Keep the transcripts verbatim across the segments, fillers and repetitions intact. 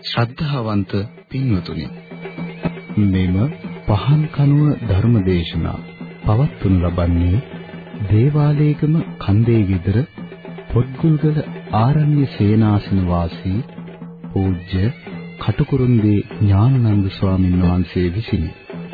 ශ්‍රද්ධාවන්ත පින්වතුනි, මෙම පහන් කනුව ධර්මදේශනා පවත්වනු ලබන්නේ දේවාලේගම කන්දේ ගෙදර පොත්ගුල්ගල ආරණ්‍ය සේනාසන වාසී පූජ්‍ය කටුකුරුන්දී ඥානানন্দ ස්වාමීන් වහන්සේ විසිනි.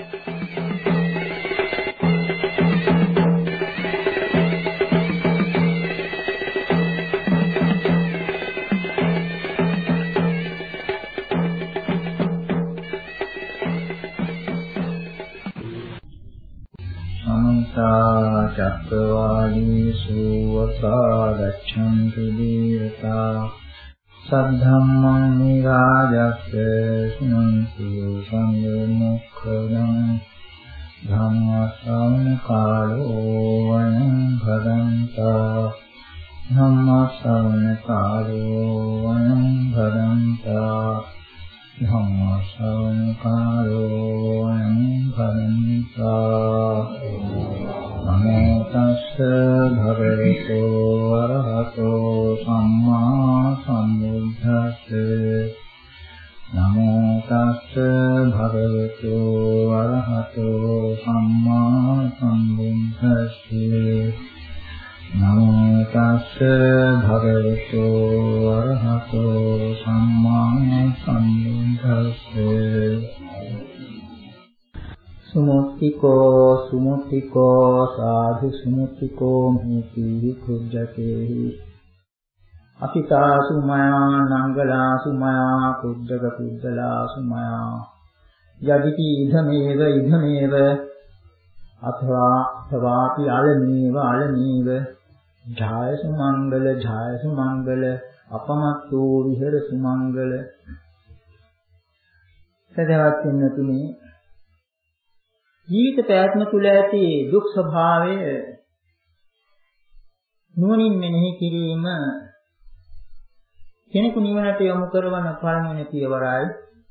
චක්කවාලීසු වසාදච්ඡන්තු දීවතා සද්ධම්මං නිරාජස්ස සුනන්තු සම්මුඛං ධම්මස්සවන කාලෝ වයං භදන්තා ධම්මස්සවන කාලෝ වයං භදන්තා ධම්මස්සවන කාලෝ වයං භදන්තා නමෝ තස්ස භගවතු වරහතෝ සම්මා සම්බුද්දස්ස නමෝ තස්ස භගවතු වරහතෝ සම්මා සම්බුද්දස්ස නමෝ තස්ස භගවතු වරහතෝ සම්මා සම්බුද්දස්ස සුමුක්ඛිකෝ සුමුක්ඛිකෝ සාධු සුමුක්ඛිකෝ මුති කුජ්ජතේහි අසිතා සුමයා නංගලා සුමයා කුජ්ජක කුජ්ජලා සුමයා යදිති ඉධමේව ඉධමේව අथवा සවාපි අලමේව අලමේව ජාය සුමංගල ජාය සුමංගල අපමත්තෝ විහෙර සුමංගල. සදවත් වෙනතුනේ ජීවිත පැවැත්ම තුළ ඇති දුක් ස්වභාවය නුවණින් මෙනෙහි කිරීම කෙනෙකු නිවනට යොමු කරවන පළමුවෙනි පියවරයි.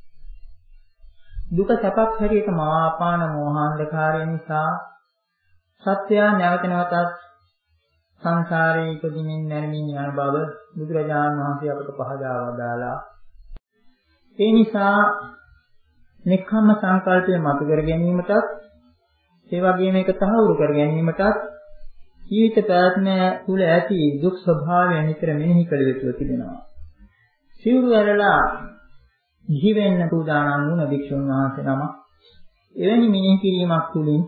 දුක සැපක් හැටියට මවාපාන මෝහාන්ධකාරය නිසා සත්‍යය නැවත නැවතත් සංසාරේ ඉපදිමින් මැරෙමින් යන බව බුදුරජාණන් වහන්සේ අපට පහදා වදාලා. ඒ නිසා නික්කම්ම සංකල්පය මතු කර ගැනීමටත් ඒ වගේම ඒක තහවුරු කර ගැනීමටත් ජීවිත ප්‍රාත්ම තුල ඇති දුක් ස්වභාවය නිතර මෙනෙහි කළ යුතු තිබෙනවා. සිවුරු ඇරලා ජීවෙන්න පුදානම් වුණ භික්ෂුන් වහන්සේ නම එවැනි මෙනෙහි කිරීමක් තුළින්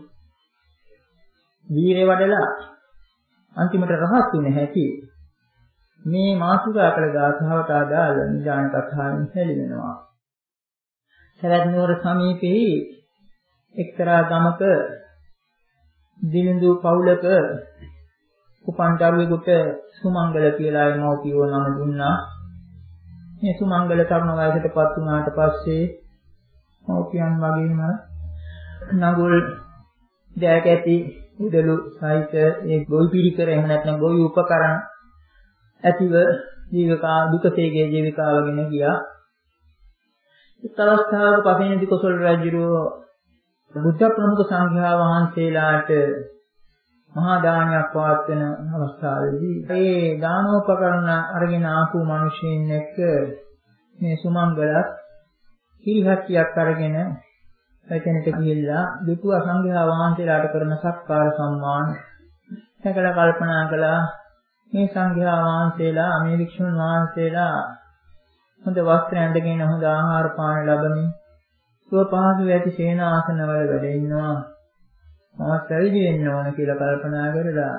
වීරය වඩලා අන්තිමට රහත් වෙන හැටි මේ මාසුකා කළ ගාථාවට අදාළ නිදාන කතාවෙන් හැලිවෙනවා. සරත් නුවර සමීපෙහි එක්තරා ගමක දිලිඳු පවුලක උපන් දරුවෙකුට සුමංගල කියලා මව්පියෝ නම දුන්නා. මේ සුමංගල තරුණ වයසටපත් වුණාට පස්සේ මව්පියන් වගේම නගුල් දැක ඇති උදළු සහිත ඒ ගොවි පිළිකර එහෙම නැත්නම් ගොවි උපකරණ ඇතිව ජීවිකා දුකසේගේ ජීවිකාවගෙන ගියා. එක් අවස්ථාවක පසේනදී කොසල් රජුගේ බුද්ධ ප්‍රමුඛ සංඝයා වහන්සේලාට මහා දානයක් පවත්වන අවස්ථාවේදී ඒ දානෝපකරණ අරගෙන ආපු මිනිසෙන් එක්ක මේ සුමංගලත් කිරිහට්ටියක් අරගෙන එතනට ගිහිල්ලා දුටු සංඝයා වහන්සේලාට කරන සත්කාර සම්මාන සකල කල්පනා කළා. මේ සංඝයා වහන්සේලා මේ වික්ෂුන් වහන්සේලා හොඳ වස්ත්‍ර ඇඳගෙන හොඳ ආහාර පාන ලැබමින් සුවපහසු ඇති සේනාසනවල වැඩ ඉන්නවා. මම පැවිදි වෙන්න ඕන කියලා කල්පනා කරලා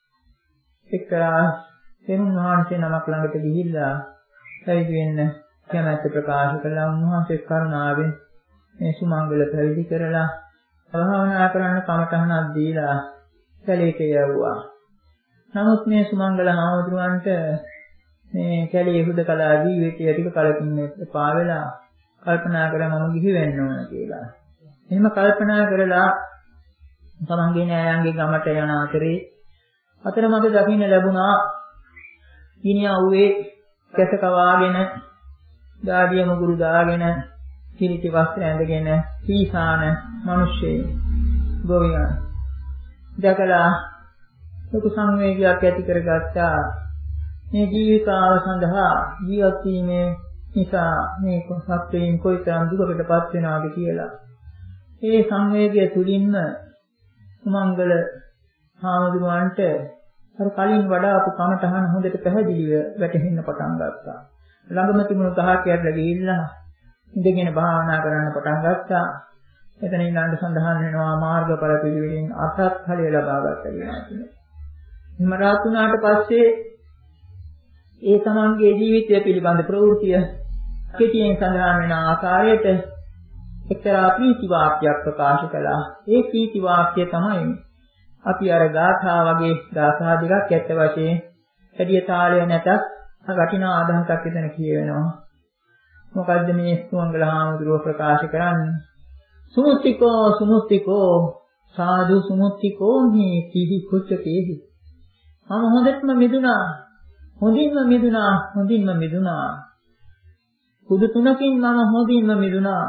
එක්තරා තෙරුන් වහන්සේ නමක් ළඟට ගිහිල්ලා පැවිදි වෙන්න කැමැත්ත ප්‍රකාශ කළා. උන්වහන්සේ කරුණාවෙන් මේ සුමංගල පැවිදි කරලා භාවනා කරන්න කමටහනක් දීලා කැලේට යවුවා. නමුත් මේ සුමංගල හාමුදුරුවන්ට මේ කැලේ හුදකලා ජීවිතය ටික කලකින් එපා වෙලා කල්පනා කරා මම ගිහි වෙන්න ඕන කියලා. එහෙම කල්පනා කරලා තමන්ගේ නෑයන්ගේ ගමට යන අතරේ අතරමඟ දකින්න ලැබුණා ගිනි අවුවේ කැස කවාගෙන දාඩිය මුගුරු දාගෙන කිලිටි වස්ත්‍ර ඇඳගෙන සීසාන මිනිස්සෙක් ගෝවියන් දැකලා ලොකු සංවේගයක් ඇති කරගත්තා. මේ ජීවිතාව සඳහා ජීවත් වීමේ නිසා මේ සත්‍යයෙන් කොයිතරම් දුකකටපත් වෙනවද කියලා. ඒ සංවේගය තුලින්ම සුමංගල හාමුදුරුවන්ට අර කලින් වඩාපු කමටහන හොඳට පැහැදිලිව වැටහෙන්න පටන් ගත්තා. ළඟම තිබුණු ගහක් යට ගිහිල්ලා ඉඳගෙන භාවනා කරන්න පටන් ගත්තා. එතන ඊළඟ සඳහන් වෙනවා මාර්ගඵල පිළිවෙලින් අසත් ඵලය ලබා ගත්තා කියලා. එහෙම රාත් වුණාට පස්සේ ඒ තමන්ගේ ජීවිතය පිළිබඳ ප්‍රවෘත්තිය කෙටියෙන් සඳහන් වෙන ආකාරයට එක්තරා ප්‍රීති වාක්‍යයක් ප්‍රකාශ කළා. ඒ ප්‍රීති වාක්‍යය තමයි අපි අර ගාථා වගේ ගාථා දෙකක් ඇත්ත වශයෙන් හැඩිය තාලය නැතත් වටිනා අදහසක් එතන කියවෙනවා. මොකද්ද මේ සුමංගල හාමුදුරුව ප්‍රකාශ කරන්නේ? සුමුත්තිකෝ සුමුත්තිකෝ සාදු සුමුත්තිකෝ මේ කිහි කුච්චකේහි. මම හොඳටම මිදුණා. හොඳින්ම මිදුණා. හොඳින්ම මිදුණා. කුදු තුනකින් මම හොඳින්ම මිදුණා.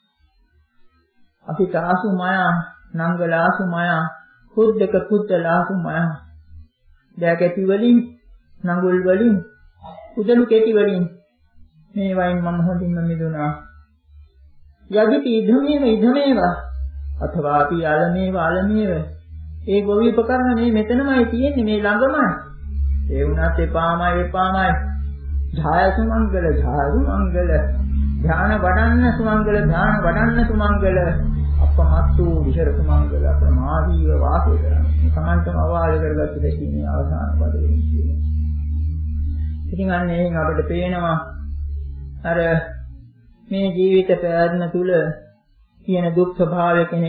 අපිටාසු මායා නංගලාසු මායා කුද්දක කුද්දලාසු මායා. දැකැටි වලින් නඟුල් වලින් උදළු කෙටි වලින් මේ වයින් මම හොඳින්ම මිදුණා. යදිති ඉදමේව ඉදමේව අथवा අපි ආලමේව ආලමේව ඒ ගොවි උපකරණ මේ මෙතනමයි තියෙන්නේ මේ ළඟමයි. ඒ වුණත් එපාමයි එපාමයි. ඡාය සුමංගල ඡාය සුමංගල ධාන වඩන්න සුමංගල ධාන වඩන්න සුමංගල අපමත්තු විහෙර සුමංගල ප්‍රමාදීව වාසය කරන්නේ. සමන්තම අවාල කරගත්ත දෙකින් අවසාන පදයෙන් කියන්නේ. ඉතින් අන්නේ අපිට පේනවා අර මේ ජීවිත පැවැත්ම තුල තියෙන දුක් ස්වභාවය කෙනෙක්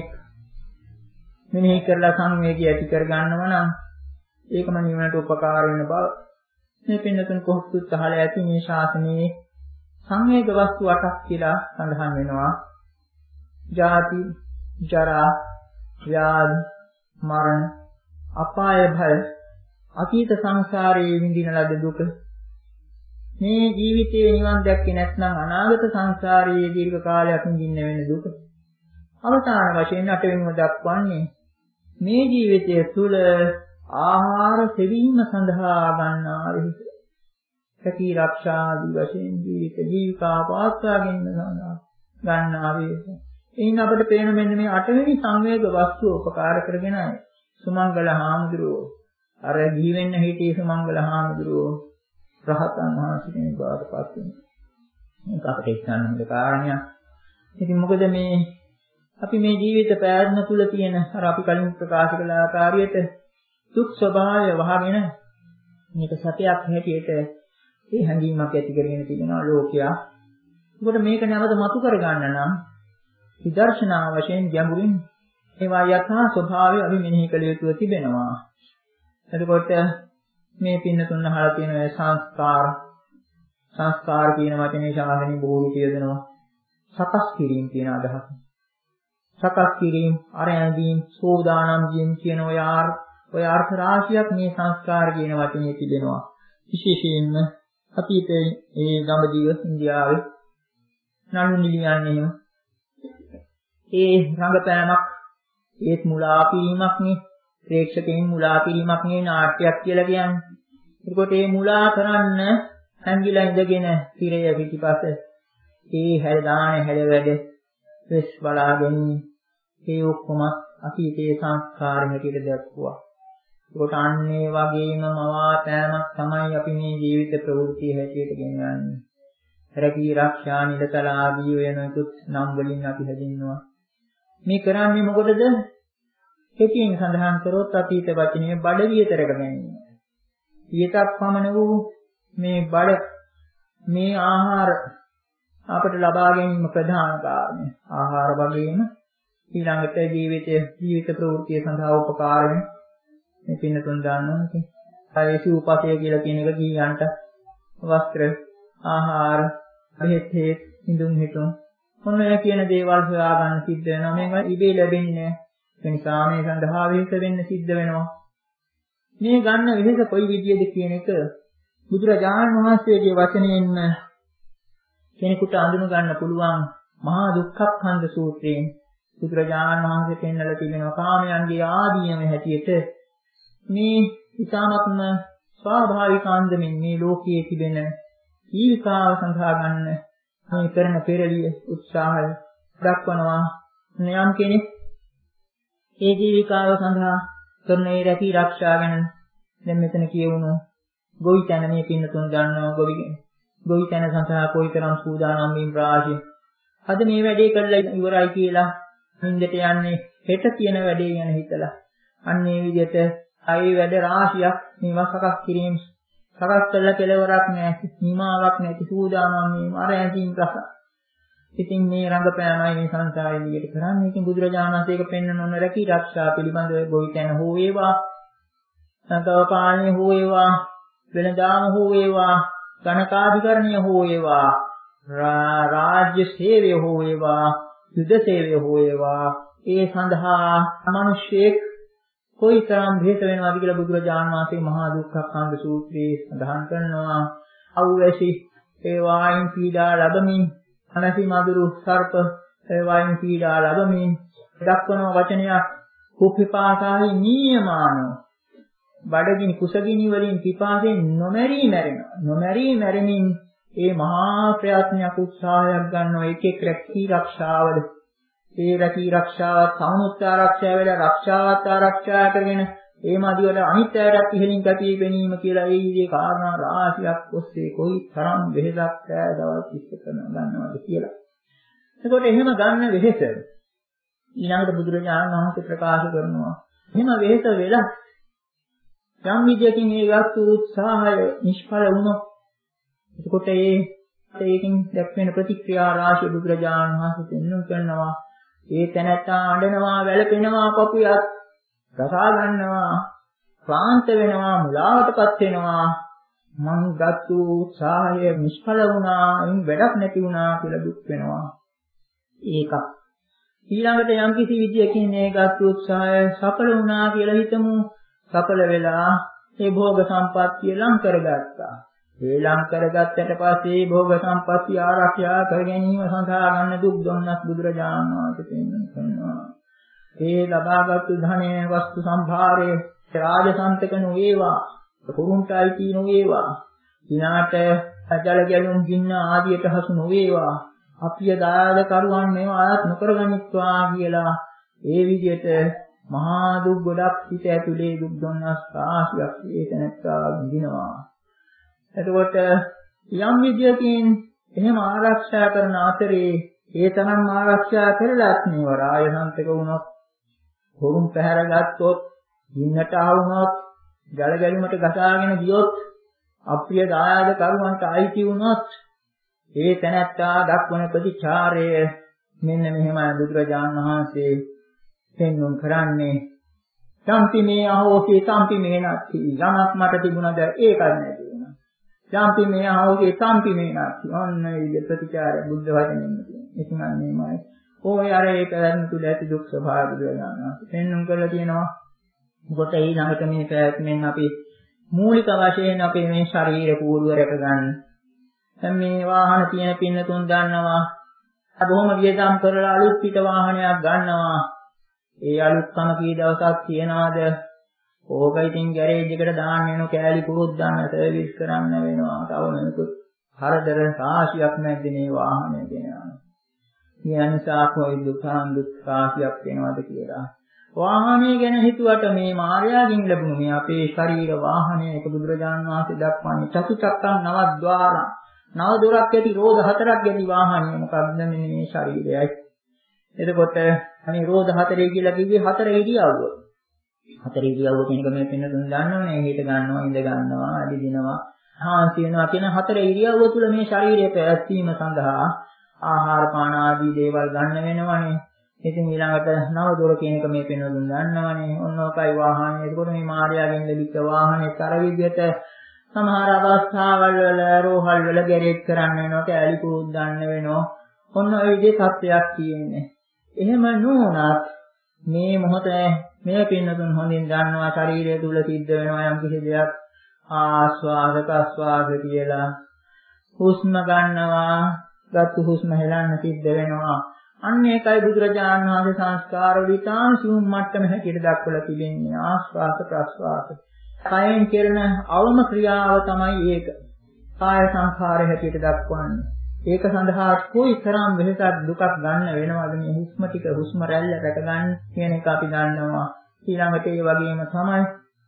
මෙනෙහි කරලා සංවේගය ඇති කර ගන්නව නම් ඒකම නිවනට උපකාර වෙන බව මේ පින්නතුන් කොහොමද අහලා ඇති මේ ශාසනයේ සංවේග වස්තු අටක් කියලා සඳහන් වෙනවා. ජාති, ජරා, ව්‍යාධි, මරණ, අපාය භය, අතීත සංසාරයේ විඳින ලද දුක. මේ ජීවිතයේ නිවන් දැක්කේ නැත්නම් අනාගත සංසාරයේ දීර්ඝ කාලයක් විඳින්න වෙන දුක. අවසාන වශයෙන් අටවෙනිව දක්වන්නේ මේ ජීවිතය තුළ ආහාර සෙවීම සඳහා ගන්නා විහිස. සකී ආරක්ෂා ආදී වශයෙන් ජීවිත ජීවිකා පවත්වා ගැනීම සඳහා ගන්නා විහිස. එයින් අපිට පේන මෙන්න මේ අටවෙනි සංවේග වස්තුව උපකාර කරගෙනයි සුමංගල හාමුදුරුවෝ අර ගිහි වෙන්න හිටියේ සුමංගල හාමුදුරුවෝ රහතන් වහන්සේ කෙනෙක් බවට පත් වෙනවා. මේක අපිට ඉස්සන්නම කාරණයක්. ඉතින් මොකද මේ අපි මේ ජීවිත පැවැත්ම තුල තියෙන අර අපි කලින් ප්‍රකාශ කළ ආකාරයට දුක් ස්වභාවය වහගෙන මේක සත්‍යයක් හැටියට ඒ හැඟීමක් ඇති කරගෙන තිබෙනවා ලෝකයා. ඒකට මේක නැවත මතු කරගන්න නම් විදර්ශනා වශයෙන් ගැඹුරින් ඒවා යථා ස්වභාවය අපි මෙනෙහි කළ යුතුව තිබෙනවා. එතකොට මේ පින්න තුන අහලා තියෙන සංස්කාර සංස්කාර කියන වචනේ ශාසනයේ බොහෝ කියදෙනවා. සකස් කිරීම කියන අදහස. සකස් කිරීම, අරැඳීම්, සෝදානම් වීම කියන ඔය ඔය අර්ථ රාශියක් මේ සංස්කාර කියන වචනේ තිබෙනවා. විශේෂයෙන්ම අතීතයේ ඒ ගම්බදිව ඉන්දියාවේ නළු නිලියන්නේ ඒ රංගපෑමක් ඒත් මුලා කිරීමක් නේ. ප්‍රේක්ෂකයන් මුලා කිරීමක් නේ නාට්‍යයක් කියලා කියන්නේ. ඒකට මේ මුලා කරන්න හැංගිලා ඉඳගෙන තිරය පිටිපස්ස ඒ හැල දාන හැල වැඩ වෙස් බලාගෙන ඒ ඔක්කොම අතීතයේ සංස්කාර හැටියට දැක්වුවා. ඒකට අන්නේ වගේම මවාපෑමක් තමයි අපි මේ ජීවිත ප්‍රවෘත්ති හැටියට ගෙනයන්නේ. රැකී ආරක්ෂා නිලතල ආදී වෙනකුත් නම් වලින් අපි හැදින්නවා. මේ කරන්නේ මොකටද? කෙටියෙන් සඳහන් කරොත් අතීත වචනේ බඩ විතරක ගැනීම. ඊටත් පමණ වූ මේ බඩ මේ ආහාර අපට ලබා ගැනීම ප්‍රධාන කාරණය. ආහාර වගේම ඊළඟට ජීවිතයේ ජීවිත ප්‍රවෘත්තිය සඳහා උපකාර වෙන මේ පින්න තුන් දානවා නේ. ආයසි උපසය කියලා කියන එක කීයන්ට වස්ත්‍ර, ආහාර, බෙහෙත්, ඉඳුම් හිටුම් මොන ඔය කියන දේවල් හොයා ගන්න සිද්ධ වෙනවා. මේක ඉබේ ලැබෙන්නේ නැහැ. ඒ නිසා මේ සඳහා වෙහෙස වෙන්න සිද්ධ වෙනවා. මේ ගන්න වෙහෙස කොයි විදියද කියන එක බුදුරජාණන් වහන්සේගේ වචනයෙන්ම කෙනෙකුට අඳුන ගන්න පුළුවන් මහා දුක්ඛඛන්ද සූත්‍රයෙන් බුදුරජාණන් වහන්සේ පෙන්වලා තිබෙනවා කාමයන්ගේ ආදීනම හැටියට මේ ඊ타ත්ම ස්වාභාවික අන්දමින් මේ ලෝකයේ තිබෙන ජීවිකාව සඳහා ගන්න මේ කරන පෙරළිය උත්සාහය දක්වනවා. යම් කෙනෙක් ඒ ජීවිකාව සඳහා කරන ඒ රැකී ආරක්ෂා ගැන දැන් මෙතන කියවුණු ගොවිතැන මේ පින්නතුන් දන්නවා ගොවි ගොවිතැන සඳහා කොයිතරම් සූදානම් වීම රාශිය. අද මේ වැඩේ කරලා ඉවරයි කියලා හින්දට යන්නේ හෙට කියන වැඩේ ගැන හිතලා. අන්න ඒ විදිහට ආයේ වැඩ රාශියක් මේවා සකස් කිරීම සකස් කළ කෙලවරක් නැහැ, නිමාවක් නැති සූදානම් වීම අර ඇඳින් රස. ඉතින් මේ රංගපෑමයි මේ සංසාරේ විදිහට කරන්නේ. ඉතින් බුදුරජාණන් වහන්සේ ඒක පෙන්වන ඕන රැකී ආරක්ෂා පිළිබඳව ගොවිතැන හෝ වේවා, සංකව පාලනය හෝ වේවා, වෙළඳාම හෝ වේවා, ගණකාධිකරණය හෝ වේවා, රාජ්‍ය සේවය හෝ වේවා, යුද සේවය හෝ වේවා, ඒ සඳහා මිනිස්සෙක් කොයිතරම් බෙහෙත වෙනවද කියලා බුදුරජාණන් වහන්සේ මහා දුක්ඛඛණ්ඩ සූත්‍රයේ සඳහන් කරනවා. අවැසි ඒ වායින් පීඩා ලැබමින්, අනසි මදුරු සර්ප ඒ වායින් පීඩා ලැබමින් දක්වන වචනයක් කුප්පිපාසාහි නියමානෝ. බඩගිනි කුසගිනි වලින් පිපාසයෙන් නොමැරී මැරෙනවා. නොමැරී මැරෙමින් ඒ මහා ප්‍රයත්නයක් උත්සාහයක් ගන්නවා එක එක රැකී ආරක්ෂාවල. ඒ රැකී ආරක්ෂාවත් සමුත් ආරක්ෂා වෙලා රක්ෂාවත් ආරක්ෂා කරගෙන ඒ මදිවල අනිත්‍යයට ඉහෙලින් ගතිය වෙනීම කියලා ඒ විදිහේ කාරණා රාශියක් ඔස්සේ කොයි තරම් වෙහෙසක් ඈ දවල් තිස්ස කරන ගන්නවද කියලා. එතකොට එහෙම ගන්න වෙහෙස ඊළඟට බුදුරජාණන් වහන්සේ ප්‍රකාශ කරනවා. එහෙම වෙහෙස වෙලා යම් විදියකින් මේ ගත්තු උත්සාහය නිෂ්ඵල වුණොත් එතකොට ඒ ඒකෙන් දැක්වෙන ප්‍රතික්‍රියා රාශිය බුදුරජාණන් වහන්සේ දෙන්නු කරනවා. ඒ තැනැත්තා අඬනවා, වැළපෙනවා, පපුවත් රසා ගන්නවා, ක්ලාන්ත වෙනවා, මුලාවටපත් වෙනවා. මං ගත්තු උත්සාහය නිෂ්ඵල වුණා, එයින් වැඩක් නැති වුණා කියලා දුක් වෙනවා. ඒකක්. ඊළඟට යම් කිසි විදියකින් මේ ගත්තු උත්සාහය සඵල වුණා කියලා හිතමු. සඵල වෙලා ඒ භෝග සම්පත්තිය ලං කරගත්තා. ඒ ලං කරගත්තට පස්සේ භෝග සම්පත්තිය ආරක්ෂා කර ගැනීම සඳහා ගන්න දුක් දුන්නත් බුදුරජාණන් වහන්සේ පෙන්වනවා. ඒ ලබාගත් ධනෙ වස්තු සම්භාරයේ රාජසන්තක නොවේවා, කුරුන්ටයි කී නොවේවා, දිනාට අජල ගැලුම් ගින්න ආදියට හසු නොවේවා, අපිය දායද කරුවන් මේවා ආයත් නොකරගනිත්වා කියලා ඒ විදිහට මහා දුක් ගොඩක් හිත ඇතුලේ දුක් දුන්නස් රාශියක් ඒක නැත්තා විඳිනවා. එතකොට යම් විදියකින් එහෙම ආරක්ෂා කරන අතරේ ඒ තරම් ආරක්ෂා කරලත් නේ රාජසන්තක වුණොත්, හොරුන් පැහැර ගත්තොත්, ගින්නට ආවුනොත්, ජල ගැලීමට ගසාගෙන ගියොත්, අප්‍රිය දායාද කරුවන්ට අයිති වුණොත් ඒ තැනැත්තා දක්වන ප්‍රතිචාරය මෙන්න මෙහෙමයි බුදුරජාණන් වහන්සේ පෙන්වුම් කරන්නේ. සම්පි මේ අහෝසේ සම්පි මේ නැති යමක් මට තිබුණද ඒකක් නැති වුණා. සම්පි මේ අහෝසේ සම්පි මේ නැති ඔන්න ඒ ප්‍රතිචාරය බුද්ධ වචනයෙන් තියෙනවා. ඒක නම් මේමයි. ඔය අර ඒක දැන් තුල ඇති දුක් ස්වභාවය බුදුරජාණන් පෙන්වුම් කරලා තියෙනවා. කොට ඊළඟට මේ ප්‍රයත්නෙන් අපි මූලික වශයෙන් අපේ මේ ශරීර කූඩුව රැක ගන්න. දැන් මේ වාහන තියෙන පින්නතුන් දන්නවා. බොහොම වියදම් කරලා අලුත් පිට වාහනයක් ගන්නවා. ඒ අලුත්කම කී දවසක් තියනවාද? ඕක ඉතින් ගෑරේජ් එකට දාන්න වෙන කෑලි පුරුද්ද දාන්න සර්විස් කරන්න වෙනවා. තව මොනකුත් හරදර රාශියක් නැද්ද මේ වාහනේ දෙනවා. මේ නිසා කොයි දුකන් දුක් රාශියක් වෙනවද කියලා. වාහනේ ගැන හිතුවට මේ මායාවෙන් ලැබුණු මේ අපේ ශරීර වාහනේ එක බුදුරජාණන් වහන්සේ දක්වන්නේ චතුචක්කං නවද්වාරං. නව දොරක් ඇති රෝධ හතරක් ගැති වාහනේ මොකක්ද මේ ශරීරයයි. එතකොට අනේ රෝධ හතරේ කියලා කිව්වේ හතර ඉරියව්ව. හතර ඉරියව්ව කියන එක මේ පින්න තුන් දන්නවනේ. හිත ගන්නවා, ඉඳ ගන්නවා, අදිනවා, හාන්සි වෙනවා කියන හතර ඉරියව්ව තුල මේ ශරීරය පැවැත්වීම සඳහා ආහාර පාන ආදී දේවල් ගන්න වෙනවනේ. ඉතින් ඊළඟට නව දොර කියන එක මේ පින්න තුන් දන්නවනේ. ඔන්න ඔකයි වාහනේ. එතකොට මේ මායාවෙන් ලැබිච්ච වාහනේ තර විදියට සමහර අවස්ථාවල් වල රෝහල් වල ගැරේජ් කරන්න වෙනවා, කෑලි පුරුද්ද දාන්න වෙනවා. ඔන්න ඔය විදිහේ තත්ත්වයක් තියෙන්නේ. එහෙම නොවුනත් මේ මොහොතේ මේ පින්නතුන් හොඳින් දන්නවා ශරීරය තුල සිද්ධ වෙනවා යම් කිසි දෙයක් ආස්වාද ප්‍රස්වාද කියලා. හුස්ම ගන්නවා, ගත්තු හුස්ම හෙලන්න සිද්ධ වෙනවා. අන්න ඒකයි බුදුරජාණන් වහන්සේ සංස්කාර විතාන සිවුම් මට්ටම හැටියට දක්වලා තිබෙන්නේ ආස්වාද ප්‍රස්වාද. කයෙන් කෙරෙන අවම ක්‍රියාව තමයි ඒක. කාය සංඛාරය හැටියට දක්වන්නේ. ඒක සඳහා කොයි තරම් වෙහසක් දුකක් ගන්න වෙනවද මේ හුස්ම ටික හුස්ම රැල්ල රැකගන්න කියන එක අපි දන්නවා. ඊළඟට ඒ වගේම තමයි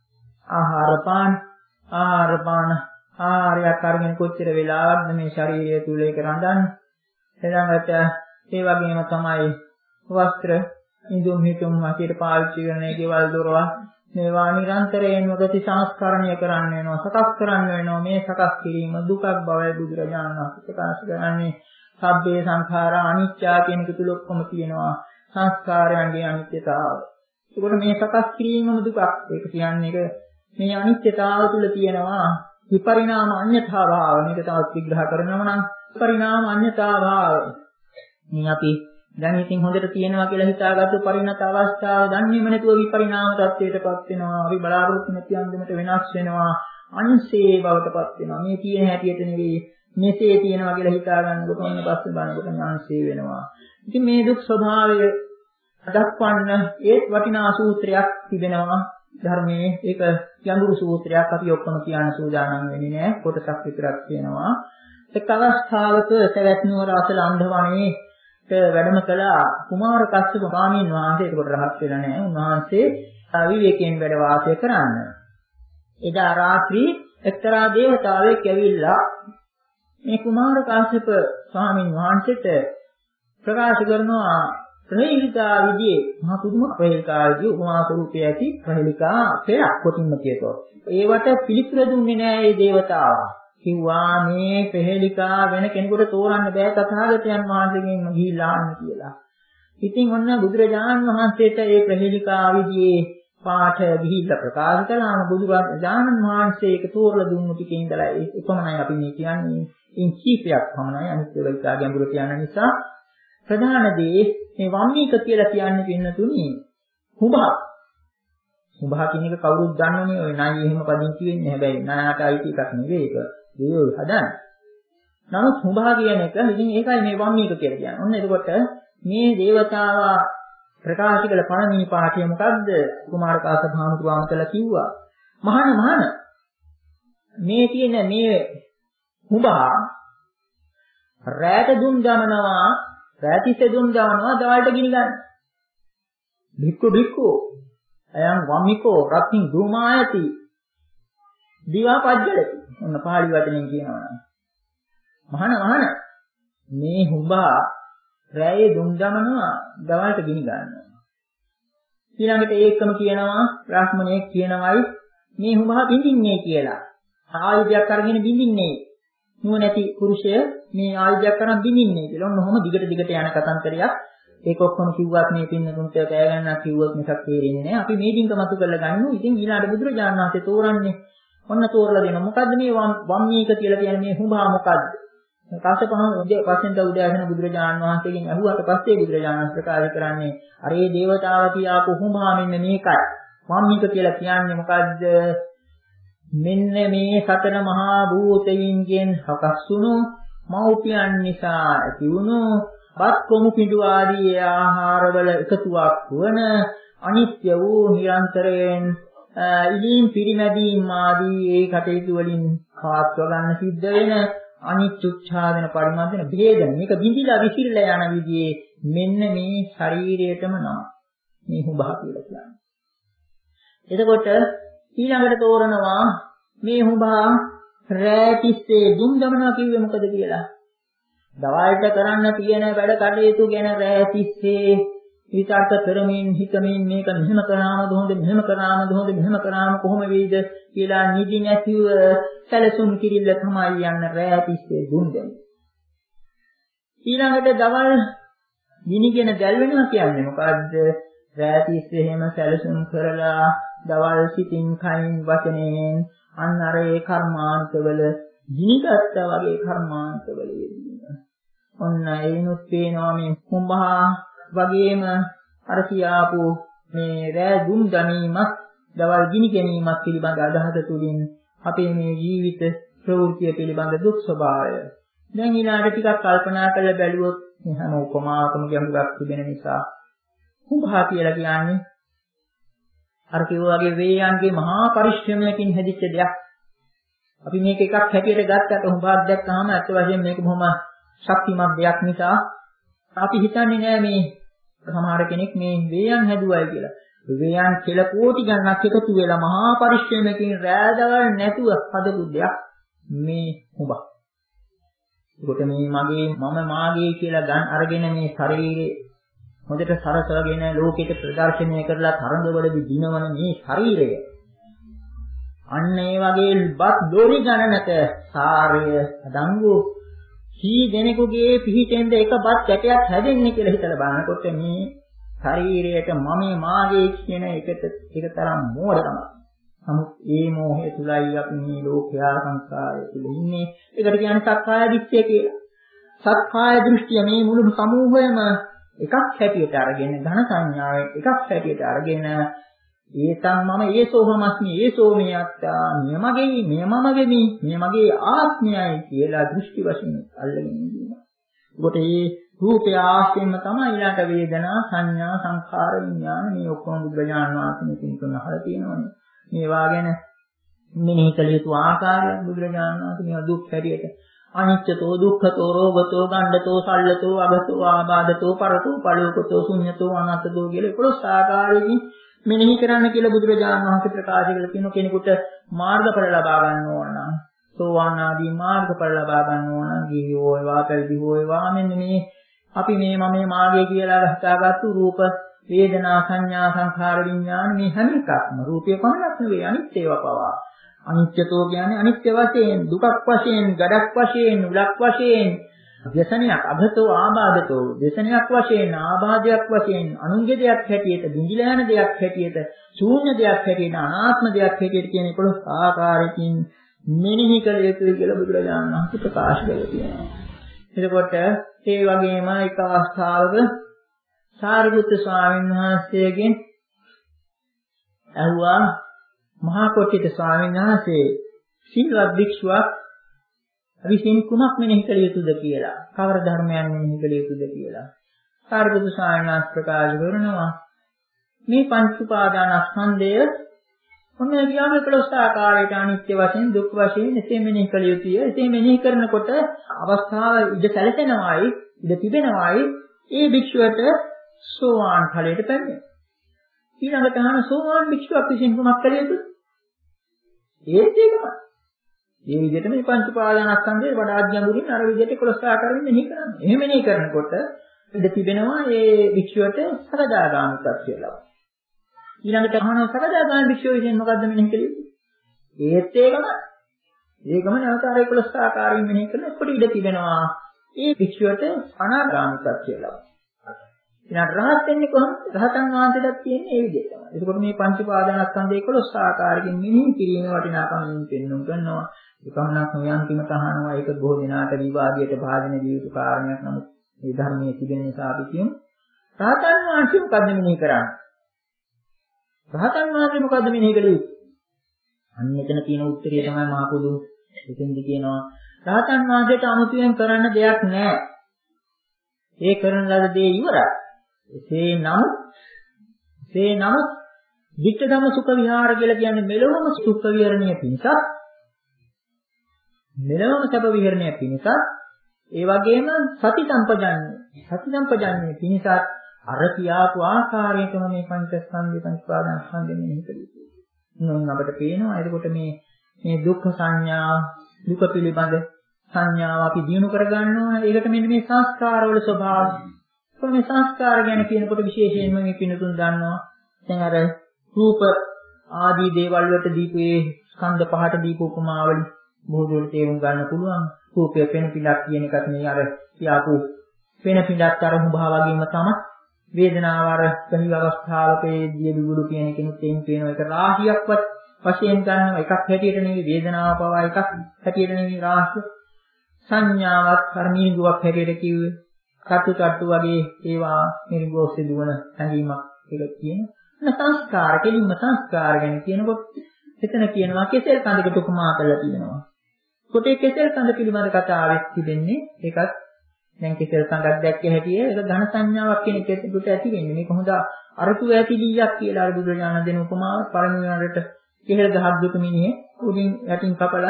ආහාර පාන ආහාර පාන ආහාරයක් අරගෙන කොච්චර වෙලාවක්ද මේ ශරීරය තුල ඒක රඳන්නේ. ඊළඟට ඒ වගේම තමයි වස්ත්‍ර ඉදුම් හිතුම් වශයෙන් පාවිච්චි කරන ඒකේවල් දොරවල් මේවා නිරන්තරයෙන්ම ප්‍රතිසංස්කරණය කරන්න වෙනවා සකස් කරන්න වෙනවා. මේ සකස් කිරීම දුකක් බවයි බුදුරජාණන් වහන්සේ ප්‍රකාශ කරන්නේ. සබ්බේ සංඛාරා අනිත්‍ය කියන එක තුල ඔක්කොම තියෙනවා සංස්කාරයන්ගේ අනිත්‍යතාව. ඒකට මේ සකස් කිරීමම දුකක්. ඒක කියන්නේ මේ අනිත්‍යතාව තුල තියෙනවා විපරිණාම අඤ්ඤතා භාව. මේක තවත් විග්‍රහ කරනවා නම් විපරිණාම අඤ්ඤතා භාව. මේ අපි දැන් ඉතින් හොඳට තියෙනවා කියලා හිතාගත්තු පරිණත අවස්ථාව දන්නේම නැතුව විපරිණාම තත්ත්වයටපත් වෙනවා. අපි බලාපොරොත්තු නැති අන්දමට වෙනස් වෙනවා. අංශේ බවටපත් වෙනවා. මේ තියෙන හැටියට නෙවෙයි මෙසේ තියෙනවා කියලා හිතාගන්නකොට ඔන්න පස්සේ බලනකොට අංශේ වෙනවා. ඉතින් මේ දුක් ස්වභාවය දක්වන්න ඒත් වටිනා සූත්‍රයක් තිබෙනවා ධර්මයේ. ඒක ගැඹුරු සූත්‍රයක්. අපි ඔක්කොම කියන්න සූදානම් වෙන්නේ නැහැ. කොටසක් විතරක් කියනවා. එක් අවස්ථාවක සවැත් නුවර අසල අන්ධවණේ වැඩම කළා කුමාර කස්සප ස්වාමීන් වහන්සේ. ඒකට රහත් වෙලා නැහැ. උන්වහන්සේ විවේකයෙන් වැඩ වාසය කරන්න. එදා රාත්‍රී එක්තරා දේවතාවෙක් ඇවිල්ලා මේ කුමාර කස්සප ස්වාමීන් වහන්සේට ප්‍රකාශ කරනවා ප්‍රහේලිකා විදියේ මහා පුදුම ප්‍රහේලිකා විදියේ උපමා ස්වරූපයේ ඇති ප්‍රහේලිකා පෙරක් කොටින්ම කියතෝ. ඒවට පිළිතුර දුන්නේ නැහැ මේ දේවතාවා. කිව්වා මේ ප්‍රහේලිකා වෙන කෙනෙකුට තෝරන්න බෑ තථාගතයන් වහන්සේගෙන් ගිහිල්ලා ආන්න කියලා. ඉතින් ඔන්න බුදුරජාණන් වහන්සේට මේ ප්‍රහේලිකා විදියේ පාඨ ගිහිල්ලා ප්‍රකාශ කළාම බුදුරජාණන් වහන්සේ ඒක තෝරලා දුන්නු ටිකේ ඉඳලා ඒ එපමණයි අපි මේ කියන්නේ. ඉන් කීපයක් පමණයි අනිත් ඒවා ඉතා ගැඹුරු කියන නිසා ප්‍රධාන දේ මේ වම්මීක කියලා කියන්නේ පින්නතුනි හුඹා. හුඹා කියන එක කවුරුත් දන්නෝනේ. ඔය නයි එහෙම පදිංචි වෙන්නේ. හැබැයි නයාට අයිති එකක් නෙවෙයි ඒක. ඒ හදන්නේ. නමුත් හුඹා කියන එක ඉතින් ඒකයි මේ වම්මීක කියලා කියන්නේ. ඔන්න එතකොට මේ දේවතාවා ප්‍රකාශ කළ පළවෙනි පාඨය මොකද්ද? කුමාර කාශ්‍යප හාමුදුරුවෝ කියලා කිව්වා. මහාන මහාන මේ තියෙන මේ හුඹා රැට දුම් දමනවා රැටිසේ දුම් දමනවා දවල්ට ගිනි ගන්න. භික්ඛු භික්ඛු අයං වම්මිකෝ රත්නින් ධූමායති දිවා පජ්ජලති. ඔන්න පාළි වචනෙන් කියනවා නම් මහාන මහාන මේ හුඹා රැයේ දුම් දමනවා දවල්ට ගිනි ගන්නවා. ඊළඟට ඒකම කියනවා බ්‍රාහ්මණයෙක් කියනවායි මේ හුඹා බින්දින්නේ කියලා. ආයුධයක් අරගෙන බින්දින්නේ. නුවණැති පුරුෂය මේ ආයුධයක් අරන් බින්දින්නේ කියලා. ඔන්න ඔහොම දිගට දිගට යන කතන්දරයක්. ඒක ඔක්කොම කිව්වත් මේ පින්නතුන්ට කෑ ගන්නක් කිව්වොත් මේක තේරෙන්නේ නැහැ. අපි මේ දින්ක මතු කරලා ගන්නු. ඉතින් ඊළඟට බුදුරජාණන් වහන්සේ තෝරන්නේ ඔන්න තෝරලා දෙනවා. මොකද්ද මේ වම්මීක කියලා කියන්නේ මේ හුඹා මොකද්ද? කාශ්‍යපහන් උදේ පස්සෙන්ද උදෑසන බුදුරජාණන් වහන්සේගෙන් අහුවාට පස්සේ බුදුරජාණන් වහන්සේ ප්‍රකාශ කරන්නේ අරේ දේවතාව කියාපු හුඹා මෙන්න මේකයි. වම්මීක කියලා කියන්නේ මොකද්ද? මෙන්න මේ සතර මහා භූතයින්ගෙන් සකස් වුණු මෞපියන් නිසා ඇති වුණු බත් කොමු පිඬු ආදී ආහාරවල එකතුවක් වන අනිත්‍ය වූ නිරන්තරයෙන් ඉලින් පිරිමැදීම් ආදී ඒ කටයුතු වලින් කාත්ව ගන්න සිද්ධ වෙන අනිත්‍යුච්ඡාදන පරිමර්දන භේදන මේක බිඳිලා විසිරලා යන විදිහේ මෙන්න මේ ශරීරයටම නම් මේ හුඹා කියලා කියන්නේ. එතකොට ඊළඟට තෝරනවා මේ හුඹා රැටිස්සේ දුම් දමනවා කිව්වේ මොකද කියලා. දවල්ට කරන්න තියෙන වැඩ කටයුතු ගැන රැටිස්සේ විචාරක කරමින් හිතමින් මේක මෙහෙම කරාමද හොඳ මෙහෙම කරාමද හොඳ මෙහෙම කරාම කොහොම වෙයිද කියලා නිදි නැතිව සැලසුම් කිරිල්ල තමයි යන්න රැටිස්සේ දුම් දෙන්නේ. ඊළඟට දවල් ගිනිගෙන දැල් වෙනවා කියන්නේ මොකද්ද? රැටිස්සේ එහෙම සැලසුම් කරලා දවල් සිතින් කයින් වචනයෙන් අන්න අර ඒ කර්මාන්තවල ගිනිගත්තා වගේ කර්මාන්තවල යෙදීම. ඔන්න ඒනොත් පේනවා මේ කුඹහා වගේම අර කියාපු මේ රෑ දුම් දැමීමක් දවල් ගිනි ගැනීමක් පිළිබඳ අදහස තුලින් අපේ මේ ජීවිත ප්‍රවෘත්ති පිළිබඳ දුක් ස්වභාවය. දැන් ඊළඟට ටිකක් කල්පනා කරලා බැලුවොත් මේ හැම උපමාවකම ගැඹුරක් තිබෙන නිසා කුඹහා කියලා කියන්නේ අර කිව්වා වගේ වේයන්ගේ මහා පරිශ්‍රමයකින් හැදිච්ච දෙයක්. අපි මේක එකක් හැටියට ගත්තට හුඟක් දැක්කහම අත් වශයෙන් මේක බොහොම ශක්තිමත් දෙයක් නිසා අපි හිතන්නේ නෑ මේ සමහර කෙනෙක් මේ වේයන් හැදුවයි කියලා. වේයන් කියලා කෝටි ගණනක් එකතු වෙලා මහා පරිශ්‍රමයකින් රෑදවල් නැතුව හදපු දෙයක් මේ හුඟක්. ඒකට මේ මගේ මම මාගේ කියලා ගන්න අරගෙන මේ ශරීරේ හොඳට සරසවගෙන ලෝකෙට ප්‍රදර්ශනය කරලා තරඟවලදී දිනවන මේ ශරීරය අන්න ඒ වගේ බත් දොරි ගණනක සාරය අදංගු කී දෙනෙකුගේ පිහිටෙන්ද එක බත් කැටයක් හැදෙන්නේ කියලා හිතලා බලනකොට මේ ශරීරයට මම මාගේ කියන එකට එක තරම් මෝඩකමක්. නමුත් ඒ මෝහය තුලයි අපි මේ ලෝකයා සංසාරය තුල ඉන්නේ. ඒකට කියන්නේ සක්කාය දිට්ඨිය කියලා. සක්කාය දෘෂ්ටිය මේ මුළු සමූහයම එකක් හැටියට අරගෙන ධන සංඥාවෙන් එකක් හැටියට අරගෙන ඒතම් මම ඒසෝහමස්මි ඒසෝ මේ අත්තා මෙමගේ මෙමමගේ මේ මගේ ආත්මයයි කියලා දෘෂ්ටි වශයෙන් අල්ලගෙන ඉන්නවා. ඒකට මේ රූපය ආශ්‍රයෙන්ම තමයි ඊළඟ වේදනා සංඥා සංඛාර විඥාන මේ ඔක්කොම බුද්ධ ඥාන වාසනේ තුන අහලා තියෙනවනේ. මේවා ගැන මෙනෙහි කළ යුතු ආකාරය බුදුරජාණන් වහන්සේ මේවා දුක් හැටියට අනිත්‍යතෝ දුක්ඛතෝ රෝගතෝ ගණ්ඩතෝ සල්ලතෝ අගතෝ ආබාධතෝ පරතෝ පළෝකතෝ ශුඤ්ඤතෝ අනත්තතෝ කියලා පොළොස් ආකාරයකින් මෙනෙහි කරන්න කියලා බුදුරජාණන් වහන්සේ ප්‍රකාශ කළ තියෙන කෙනෙකුට මාර්ගඵල ලබා ගන්න ඕන නම් සෝවාන් ආදී මාර්ගඵල ලබා ගන්න ඕන නම් ගිහියෝ ඒවා පැවිදි හෝ ඒවා මෙන්න මේ අපි මේ මම මාගේ කියලා හිතාගත්තු රූප වේදනා සංඥා සංඛාර විඥාන මේ හැම එකක්ම රූපය පමණක් නෙවෙයි අනිත් ඒවා පවා අනිත්‍යතෝ කියන්නේ අනිත්‍ය වශයෙන් දුකක් වශයෙන් ගඩක් වශයෙන් උලක් වශයෙන් व्यसනයක් අභතෝ ආබාධතෝ व्यसනයක් වශයෙන් ආබාධයක් වශයෙන් අනුන්ගේ දෙයක් හැටියට බිඳිලා යන දෙයක් හැටියට ශූන්‍ය දෙයක් හැටියට අනාත්ම දෙයක් හැටියට කියන පොළොස් ආකාරයකින් මෙනෙහි කළ යුතුයි කියලා බුදුරජාණන් වහන්සේ ප්‍රකාශ කළා තියෙනවා. එතකොට ඒ වගේම එක අවස්ථාවක සාරිපුත්‍ර ස්වාමීන් වහන්සේගෙන් අහුවා මහා කොට්ටිත ස්වාමීන් වහන්සේ සිල්වත් භික්ෂුවක් විසින් කුමක් මෙනෙහි කළ යුතුද කියලා කවර ධර්මයන් මෙනෙහි කළ යුතුද කියලා සාරිපුත්‍ර ස්වාමීන් වහන්සේ ප්‍රකාශ කරනවා මේ පංච උපාදානස්කන්ධය මොන විදිහේ පොළොස් ආකාරයට අනිත්‍ය වශයෙන් දුක් වශයෙන් එසේ මෙනෙහි කළ යුතුය. එසේ මෙනෙහි කරනකොට අවස්ථාව ඉඳ සැලසෙනවායි ඉඳ තිබෙනවායි ඒ භික්ෂුවට සෝවාන් ඵලයට පැමිණෙනවා. ඊළඟට අහන සෝවාන් භික්ෂුවක් විසින් කුමක් කළ යුතුද? ඒත් ඒකම. මේ විදිහට මේ පංච උපාදානස්කන්ධේ වඩා ගැඹුරින් අර විදිහට පොළොස් ආකාරයෙන් මෙනෙහි කරනවා. එහෙම මෙනෙහි කරනකොට ඉඳ තිබෙනවා ඒ භික්ෂුවට සකදාගාමී තත්ත්වය ලබනවා. ඊළඟට අහන සකදාගාමී භික්ෂුව විසින් මොකද්ද මෙනෙහි කළේ? ඒත් ඒකම. ඒකම නැවත අර පොළොස් ආකාරයෙන් මෙනෙහි කරනකොට ඉඳ තිබෙනවා ඒ භික්ෂුවට අනාගාමී තත්ත්වය ලබනවා. ඊළඟ රහත් වෙන්නේ කොහොමද? රහතන් වහන්සේලාත් කියන්නේ ඒ විදිහට තමයි. ඒකකොට මේ පංච පාදානස්කන්ධයේ කොළොස් ආකාරයෙන් මෙනෙහි කිරීම වටිනාකමින් පෙන්වන්න කරනවා. ඒකමනක් නොයන්තිමට අහනවා ඒක බොහෝ දිනාට විවාදයට භාජන දී යුතු කාරණයක්. නමුත් මේ ධර්මයේ තිබෙන නිසා අපි කියමු. රහතන් වහන්සේ මොකද්ද මෙනෙහි කරන්නේ? රහතන් වහන්සේ මොකද්ද මෙනෙහි කළේ? අන්න එතන තියෙන උත්තරය තමයි මහා පොදු. එතෙන්දි කියනවා රහතන් වහන්සේට අමුතුවෙන් කරන්න දෙයක් නැහැ. ඒ කරන ලද දේ ඉවරයි. එසේ නම් එසේ නම් වික්ත ධම්ම සුඛ විහාර කියලා කියන්නේ මෙලොවම සුඛ විහරණය පිණිසත් මෙලොවම සැප විහරණය පිණිසත් ඒ වගේම සති සම්පජාන්නේ සති සම්පජාන්නේ පිණිසත් අර කියාපු ආකාරයටම මේ පංචස්කන්ධය පංචපාදානස්කන්ධය මෙහෙ කළේ. නෝන් අපිට පේනවා එතකොට මේ මේ දුක්ඛ සංඥා දුක පිළිබඳ සංඥාව අපි දිනු කර ගන්න ඕන. ඒකට මෙන්න මේ සංස්කාරවල ස්වභාවය. කොහොම සංස්කාර ගැන කියනකොට විශේෂයෙන්ම මේ පිනතුන් දන්නවා. දැන් අර රූප ආදී දේවල් වලට දීපේ ස්කන්ධ පහට දීප උපමාවලින් බොහෝ දුරට තේරුම් ගන්න පුළුවන්. රූපය පෙන පිටක් කියන එකත් මේ අර කියාපු පෙන පිටක් අර හුභා වගේම තමයි. වේදනාව අර කහි අවස්ථාවකේ දිය විගුරු කියන කෙනෙක් එයින් පේන එක රාශියක්වත් වශයෙන් ගන්නවා. එකක් හැටියට නෙවෙයි වේදනාව පවා එකක් හැටියට නෙවෙයි රාශිය. සංඥාවක් කර්මීගුවක් හැටියට කිව්වේ කටු කටු වගේ ඒවා නිර්ගෝෂ්‍ය දුවන හැඟීමක් එක කියන සංස්කාර කෙලින්ම සංස්කාර ගැන කියනකොට එතන කියනවා කෙසෙල් කඳකට උපමා කරලා තියෙනවා. කොටේ කෙසෙල් කඳ පිළිබඳ කතාවක් තිබෙන්නේ ඒකත් දැන් කෙසෙල් කඳක් දැක්ක හැටි ඒක ඝන සංඥාවක් කියන කෙනෙකුට ඇති වෙන්නේ. මේක හොඳ අරතු ඇති ලීයක් කියලා අර බුදුරජාණන් දෙන උපමාව පරිණාමයට කෙහෙල් ගහක් දුක මිනිහේ උඩින් යටින් කපලා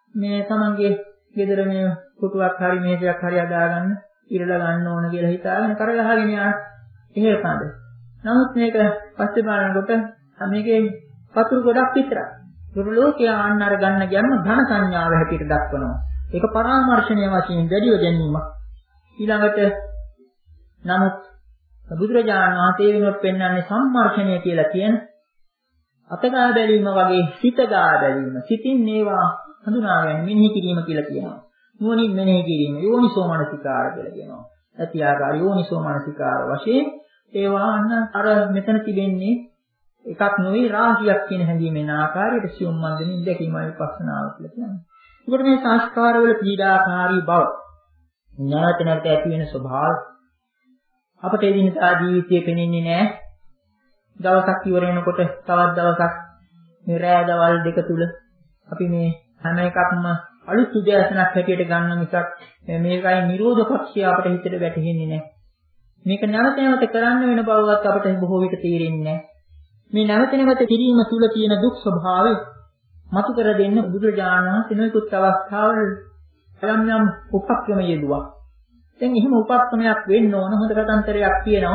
මේ තමන්ගේ ගෙදර මේ කුටුවක් හරි මේසයක් හරි හදාගන්න ඉරලා ගන්න ඕන කියලා හිතාගෙන කරගහගෙන යන එහෙ කඳ. නමුත් මේක පස්සේ බලනකොට මේකේ වතුර ගොඩක් විතරයි. දුරු ලෝකයා අන්න අර ගන්න ගැම්ම ධන සංඥාව හැටියට දක්වනවා. ඒක පරාමර්ශනීය වශයෙන් දැඩිව ගැනීමක්. ඊළඟට නමුත් බුදුරජාණන් වහන්සේ වෙනුවට පෙන්වන්නේ සම්මර්ෂණය කියලා කියන අතගා බැලීම වගේ සිතගා බැලීම. සිතින් මේවා හඳුනා ගැනීම මෙනෙහි කිරීම කියලා කියනවා. නුවණින් මෙනෙහි කිරීම යෝනිසෝ මනසිකාර කියලා කියනවා. ඇති ආකාර යෝනිසෝ මනසිකාර වශයෙන් ඒවා අන්න අර මෙතන තිබෙන්නේ එකක් නෙවෙයි රාශියක් කියන හැඟීමෙන් ආකාරයට සියුම් මන්දමින් දැකීමයි විපස්සනාව කියලා කියන්නේ. ඒකට මේ සංස්කාරවල පීඩාකාරී බව නැවත නැවත ඇති වෙන ස්වභාවය අපට එදිනදා ජීවිතයේ පෙනෙන්නේ නැහැ. දවසක් ඉවර වෙනකොට තවත් දවසක් මේ රෑ දවල් දෙක තුල අපි මේ හැම එකක්ම අලුත් උදෑසනක් හැටියට ගන්න මිසක් මේකයි නිරෝධ පක්ෂය අපට හිතට වැටහෙන්නේ නැහැ. මේක නැවත නැවත කරන්න වෙන බවවත් අපට බොහෝ විට තේරෙන්නේ නැහැ. මේ නැවත නැවත කිරීම තුල තියෙන දුක් ස්වභාවය මතු කර දෙන්න බුදුරජාණන් වහන්සේ නොයෙකුත් අවස්ථාවල යම් යම් උපක්‍රම යෙදුවා. දැන් එහෙම උපක්‍රමයක් වෙන්න ඕන හොඳ කතාන්තරයක් තියෙනවා.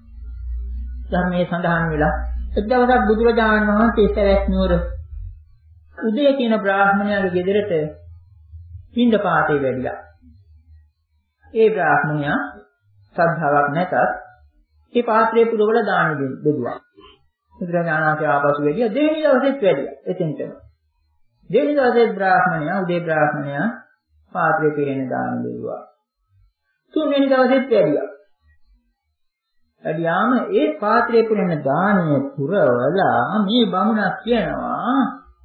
ධර්මයේ සඳහන් වෙලා එක් දවසක් බුදුරජාණන් වහන්සේ සවැත් නුවර උදේ කියන බ්‍රාහ්මණයාගේ ගෙදරට පින්ඩපාතේ වැඩිලා. ඒ බ්‍රාහ්මණයා ශ්‍රද්ධාවක් නැතත් ඒ පාත්‍රයේ පුරවල දාන දෙදුවා. බුදුරජාණන් වහන්සේ ආපසු වැඩියා දෙවෙනි දවසෙත් වැඩියා. එතෙන්ටම. දෙවෙනි දවසේ බ්‍රාහ්මණයා උදේ බ්‍රාහ්මණයා පාත්‍රයේ පිරෙන දාන දෙදුවා. තුන්වෙනි දවසෙත් වැඩියා. වැඩියාම ඒ පාත්‍රයේ පුරෙන දානය පුරවලා මේ බමුණා කියනවා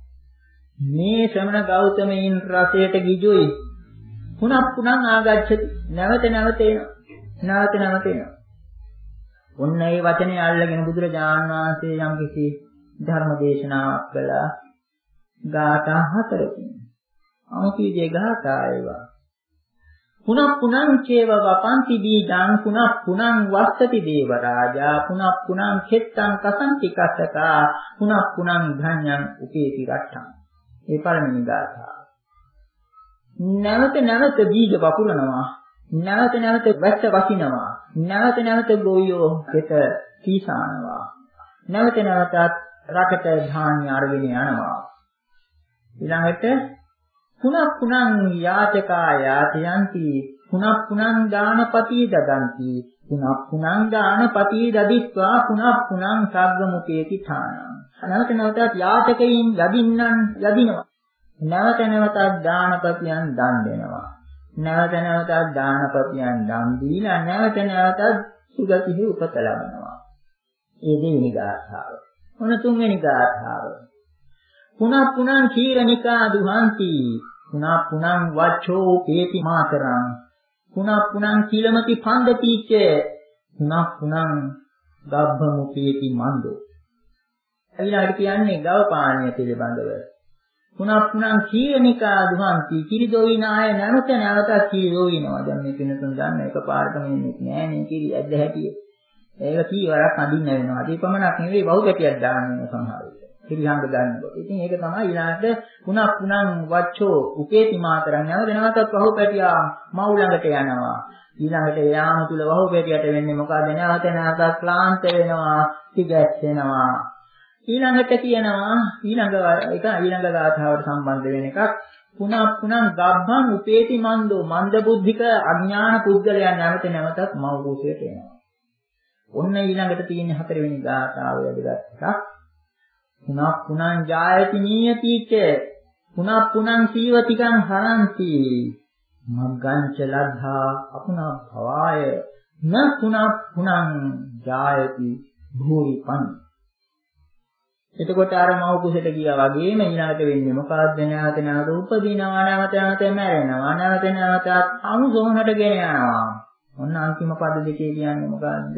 මේ ශ්‍රමණ ගෞතමයන් රසයට ගිජුයි. පුනක් පුනං ආගච්ඡති. නැවත නැවත එනවා. නැවත නැවත එනවා. ඔන්න ඒ වචනේ අල්ලගෙන බුදුරජාණන් වහන්සේ යම් කිසි ධර්ම දේශනාවක් කළා. ගාථා හතරකින්. අමුතියේ ගාථා ඒවා. පුනක් පුනං චේව වපන්ති බීජං පුනක් පුනං වස්සති දේව රාජා පුනක් පුනං කෙත්තං කසන්ති කස්සකා පුනක් පුනං ධඤ්ඤං උපේති රට්ඨං. ඒ පළවෙනි ගාථාව. නැවත නැවත බීජ වපුරනවා. නැවත නැවත වැස්ස වසිනවා. නැවත නැවත ගොවියෝ දෙත සීසානවා. නැවත නැවතත් රටට ධාන්‍ය අරගෙන යනවා. ඊළඟට පුනක් පුනං යාචකා යාචයන්ති පුනක් පුනං දානපති දදන්ති පුනක් පුනං දානපති දදිත්වා පුනක් පුනං සග්ගමුපේති ථානං. නැවත නැවතත් යාචකයින් යදින්නන් යදිනවා. නැවත නැවතත් දානපතියන් දන් දෙනවා. නැවත නැවතත් දානපතියන් දන් දීලා නැවත නැවතත් සුගතිහි උපත ලබනවා. ඒ දෙවෙනි ගාථාව. මොන තුන්වෙනි ගාථාව? පුනක් පුනං කීරනිකා දුහන්ති පුනක් පුනං වච්ඡෝ පේති මාතරං පුනක් පුනං කිලමති පන්දතිච්ච පුනක් පුනං ගබ්බමුපේති මන්දෝ. ඊළඟට කියන්නේ ගව පානීය පිළිබඳව. පුනක් පුනං කීරනිකා දුහන්ති කිරි දොවින අය නැවත නැවතත් කිරි දොවිනවා. දැන් මේ පින්නතුන් දන්න එකපාරටම එන්නේ නෑ නේ කිරි ඇද්ද හැටියේ. ඒක කීවරක් අඳින්න වෙනවා. ඒ පමණක් නෙවෙයි බහු කැටියක් දාන්න වෙන සමහර විට. පිළිහංග දාන්නකොට. ඉතින් ඒක තමයි ඊළඟට පුනක් පුනං වච්ඡෝ උපේති මාතරං නැවත නැවතත් වහු පැටියා මව් ළඟට යනවා. ඊළඟට යාම තුල වහු පැටියට වෙන්නේ මොකද? නැවත නැවතත් ක්ලාන්ත වෙනවා, තිගැස්සෙනවා. ඊළඟට කියනවා ඊළඟ එක ඊළඟ ගාථාවට සම්බන්ධ වෙන එකක් පුනක් පුනං ගබ්බං උපේති මන්දෝ මන්ද බුද්ධික අඥාන පුද්ගලයන් නැවත නැවතත් මව් කුසයට එනවා. ඔන්න ඊළඟට තියෙන හතරවෙනි ගාථාව වැදගත් එකක්. පුනක් පුනං ජායති නීයතිච පුනක් පුනං සීවතිකං හරಂತಿ මග්ගංච ලද්ධා අපුනා භවාය න පුනක් පුනං ජායති භූරිපං. එතකොට අර මව කුසට ගියා වගේම ඊළඟට වෙන්නේ මොකක්ද? නැවත නැවත උපදිනවා, නැවත නැවත මැරෙනවා, නැවත නැවතත් අනුසෝනට ගෙන යනවා. ඔන්න අන්තිම පද දෙකේ කියන්නේ මොකද්ද?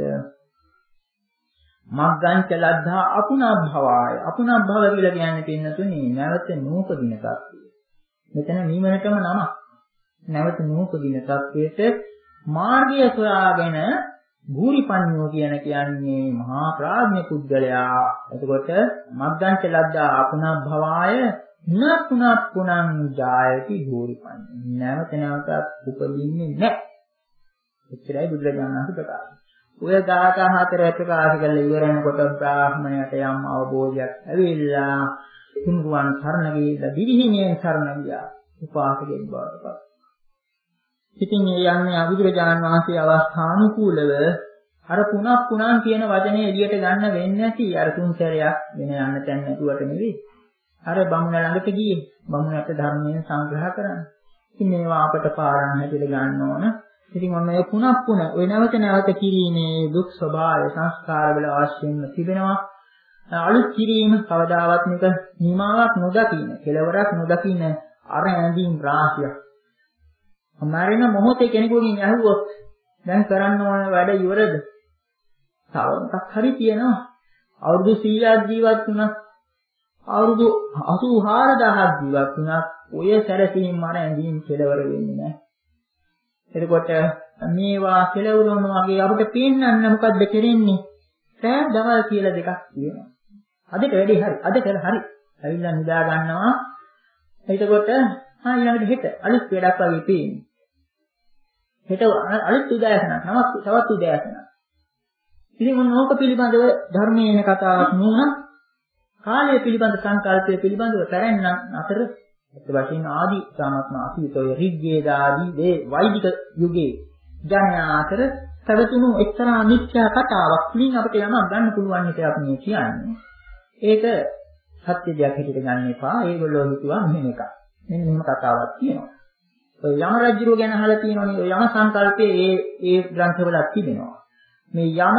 මග්ගංච ලද්ධා අපුනබ්භවාය. අපුනබ්භව කියලා කියන්නේ පින්නතුනේ නැවත නූපදින තත්ත්වය. මෙතන නිවනටම නමක්. නැවත නූපදින තත්ත්වයට මාර්ගය සොයාගෙන භූරිපඤ්ඤෝ කියන කියන්නේ මහා ප්‍රඥා පුද්ගලයා. එතකොට මග්ගංච ලද්ධා අපුනබ්භවාය නපුනක් පුනං ජායති භූරිපං. නැවත නැවතත් උපදින්නේ නැහැ. එච්චරයි බුදුරජාණන් වහන්සේ ප්‍රකාශ. ඔය ගාථා හතර ප්‍රකාශ කරලා ඉවරනකොට බ්‍රාහ්මණයට යම් අවබෝධයක් ඇවිල්ලා තුන්රුවන් සරණ ගිහිල්ලා දිවිහිමියෙන් සරණ ගියා. උපාසකෙක් බවට පත්. ඉතින් මේ යන්නේ අබුදුරජාණන් වහන්සේ අවස්ථානුකූලව අර පුනක් පුනන් කියන වචනේ එළියට ගන්න වෙන්නේ නැති අර තුන් සැරයක් වෙන යන්න තැන් නැතුවට නෙවෙයි. අර බමුණ ළඟට ගියේ. බමුණට ධර්මයෙන් සංග්‍රහ කරන්න. ඉතින් මේවා අපට පාරණ හැටියට ගන්න ඕන. ඉතින් ඔන්න මේ පුනක් පුන ඔය නැවත නැවත කිරීමේ දුක් ස්වභාවය සංස්කාර වල අවශ්‍යම තිබෙනවා. අලුත් කිරීම කවදාවත් මේක නිමාවක් නොදකින්න, කෙලවරක් නොදකින්න අර ඇඳීම් රාශියක්. අමාරින මොහොතේ කෙනෙකුගෙන් ඇහුවොත් දැන් කරන්න ඕන වැඩ ඉවරද? තවමක් හරි තියෙනවා. අවුරුදු සීයක් ජීවත් වුණා. අවුරුදු අසූ හාරදාහක් ජීවත් වුණා. ඔය සැරසීම් මර ඇඳීම් කෙලවර වෙන්නේ නැහැ. එතකොට මේවා කෙලවුරුන වගේ අපිට පේන්නන්න මොකද්ද කරන්නේ? රැ දවල් කියලා දෙකක් තියෙනවා. අදට වැඩි හරි. අද කියලා හරි. ඇවිල්ලා නිදා ගන්නවා. එතකොට ආ ඊළඟට හෙට අලුත් වැඩක් වගේ පේන්නේ. හෙට අලුත් උදෑසන, නමක් තවත් උදෑසන. ඉතින් මොනෝක පිළිබඳව ධර්මයේන කතාවක් නුණා. කාලය පිළිබඳ සංකල්පය පිළිබඳව පැරැන්න අතර ඒත් වශයෙන් ආදී සාමත්ම අතීතයේ ඍග්වේද ආදී දේ වෛදික යුගයේ ජනයා අතර පැවතුණු එක්තරා මිත්‍යා කතාවක් වලින් අපිට යමක් ගන්න පුළුවන් එක අපි මේ කියන්නේ. ඒක සත්‍ය දෙයක් හැටියට ගන්න එපා. ඒගොල්ලෝ හිතුවා මෙහෙම එකක්. මෙන්න මෙහෙම කතාවක් තියෙනවා. ඔය යම රජුරෝ ගැන අහලා තියෙනවනේ. ඔය යම සංකල්පයේ ඒ ඒ ග්‍රන්ථවලක් තිබෙනවා. මේ යම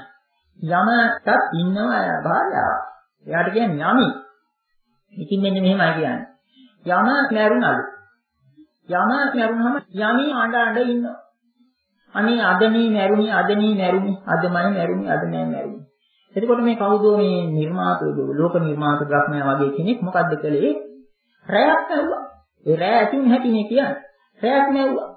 යමටත් ඉන්නවා භාර්යාව. එයාට කියන්නේ යමි. ඉතින් මෙන්න මෙහෙමයි කියන්නේ. යම මැරුණලු. යම මැරුණාම යමි අඬ අඬ ඉන්නවා. අනේ අදනේ මැරුණි අදනේ මැරුණි අදමයි මැරුණි අද නෑ මැරුණි. එතකොට මේ කවුදෝ මේ නිර්මාතෝ ලෝක නිර්මාත බ්‍රහ්මයා වගේ කෙනෙක් මොකද්ද කළේ? රැයක් නැවුවා. ඒ රැය ඇතුන් හැටිනේ කියන්නේ. රැයක් නැවුවා.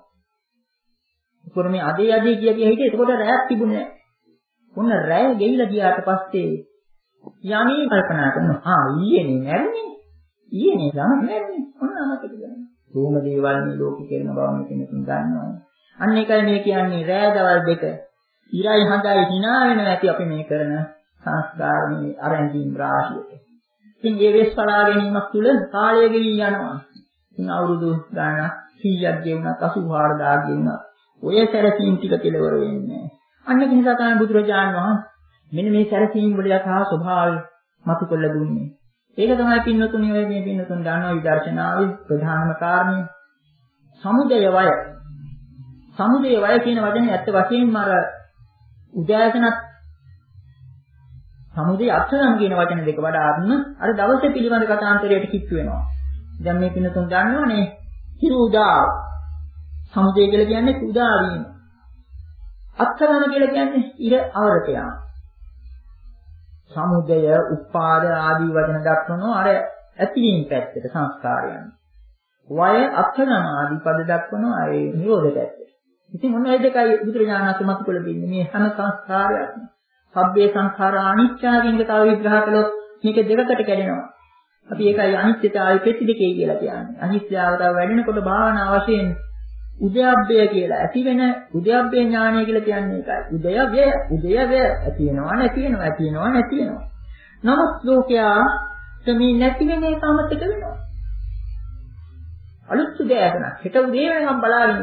ඒකෝර මේ අදේ අදේ කිය කිය හිටියේ. එතකොට රැයක් තිබුණේ නෑ. ඔන්න රැය ගෙවිලා ගියාට පස්සේ යමී කල්පනා කරනවා. ආ ඊයේනේ මැරුණේ. ඊයේනේ යම මැරුණේ. ඔන්න අමතක කරගන්න. රෝම දේවල් මේ ලෝකෙ කරන බව මෙතනකින් ගන්නවා. අන්න ඒකයි මේ කියන්නේ රැය දවල් දෙක. ඉරයි හඳයි hina වෙනවා ඇති අපි මේ කරන සංස්කාර මේ අරන්දීන් රාශියට. ඉතින් මේ වෙස් පලා ගැනීමක් තුළ කාලය ගෙවි යනවා. ඉතින් අවුරුදු ගානක් සීයක් ගෙවුණත් අසූ හාරදාක් ගෙවුණත් ඔය සැරසීම් ටික කෙලවර වෙන්නේ නැහැ. අන්න ඒ නිසා තමයි බුදුරජාණන් වහන්සේ මෙන්න මේ සැරසීම් වල යථා ස්වභාවය මතු කළ දුන්නේ. ඒක තමයි පින්නතුණි ඔය මේ පින්නතුන් දන්නවා විදර්ශනාවේ ප්‍රධානම කාරණය. සමුදය වය. සමුදය වය කියන වචනේ ඇත්ත වශයෙන්ම අර උදෑසනත් සමුදය අත්සම් කියන වචන දෙක වඩාත්ම අර දවසේ පිළිබඳ කතාන්තරයට කිට්ටු වෙනවා. දැන් මේ පින්නතුන් දන්නවනේ හිරු උදා සමුදය කියලා කියන්නේ උදා වීම. අත්සම් කියලා කියන්නේ ඉර අවරට යාම. සමුදය, උපාද ආදී වචන දක්වනවා අර ඇතිවීම පැත්තට සංස්කාරයන්. වය අත්සම් ආදී පද දක්වනවා ඒ නිරෝධ පැත්තට. ඉතින් මොන ඒ දෙකයි බුදුරජාණන් වහන්සේ මතු කළ දෙන්නේ මේ හැම සංස්කාරයක්ම. සබ්බේ සංඛාරා අනිත්‍ය කියන එක තව විග්‍රහ කළොත් මේක දෙකකට කැඩෙනවා. අපි ඒකයි අනිත්‍යතාවය පෙති දෙකේ කියලා කියන්නේ. අනිත්‍යතාව වැඩෙනකොට භාවනා වශයෙන් උද්‍යප්පය කියලා ඇති වෙන උද්‍යප්පේ ඥානය කියලා කියන්නේ ඒකයි. උදය වේ උදය වේ ඇති වෙනවා නැති වෙනවා ඇති වෙනවා නැති වෙනවා. නමුත් ලෝකයා මේ නැති වෙන එක අමතක වෙනවා. අලුත් උදයකන හිත උදේ වෙනකම් බලාගෙන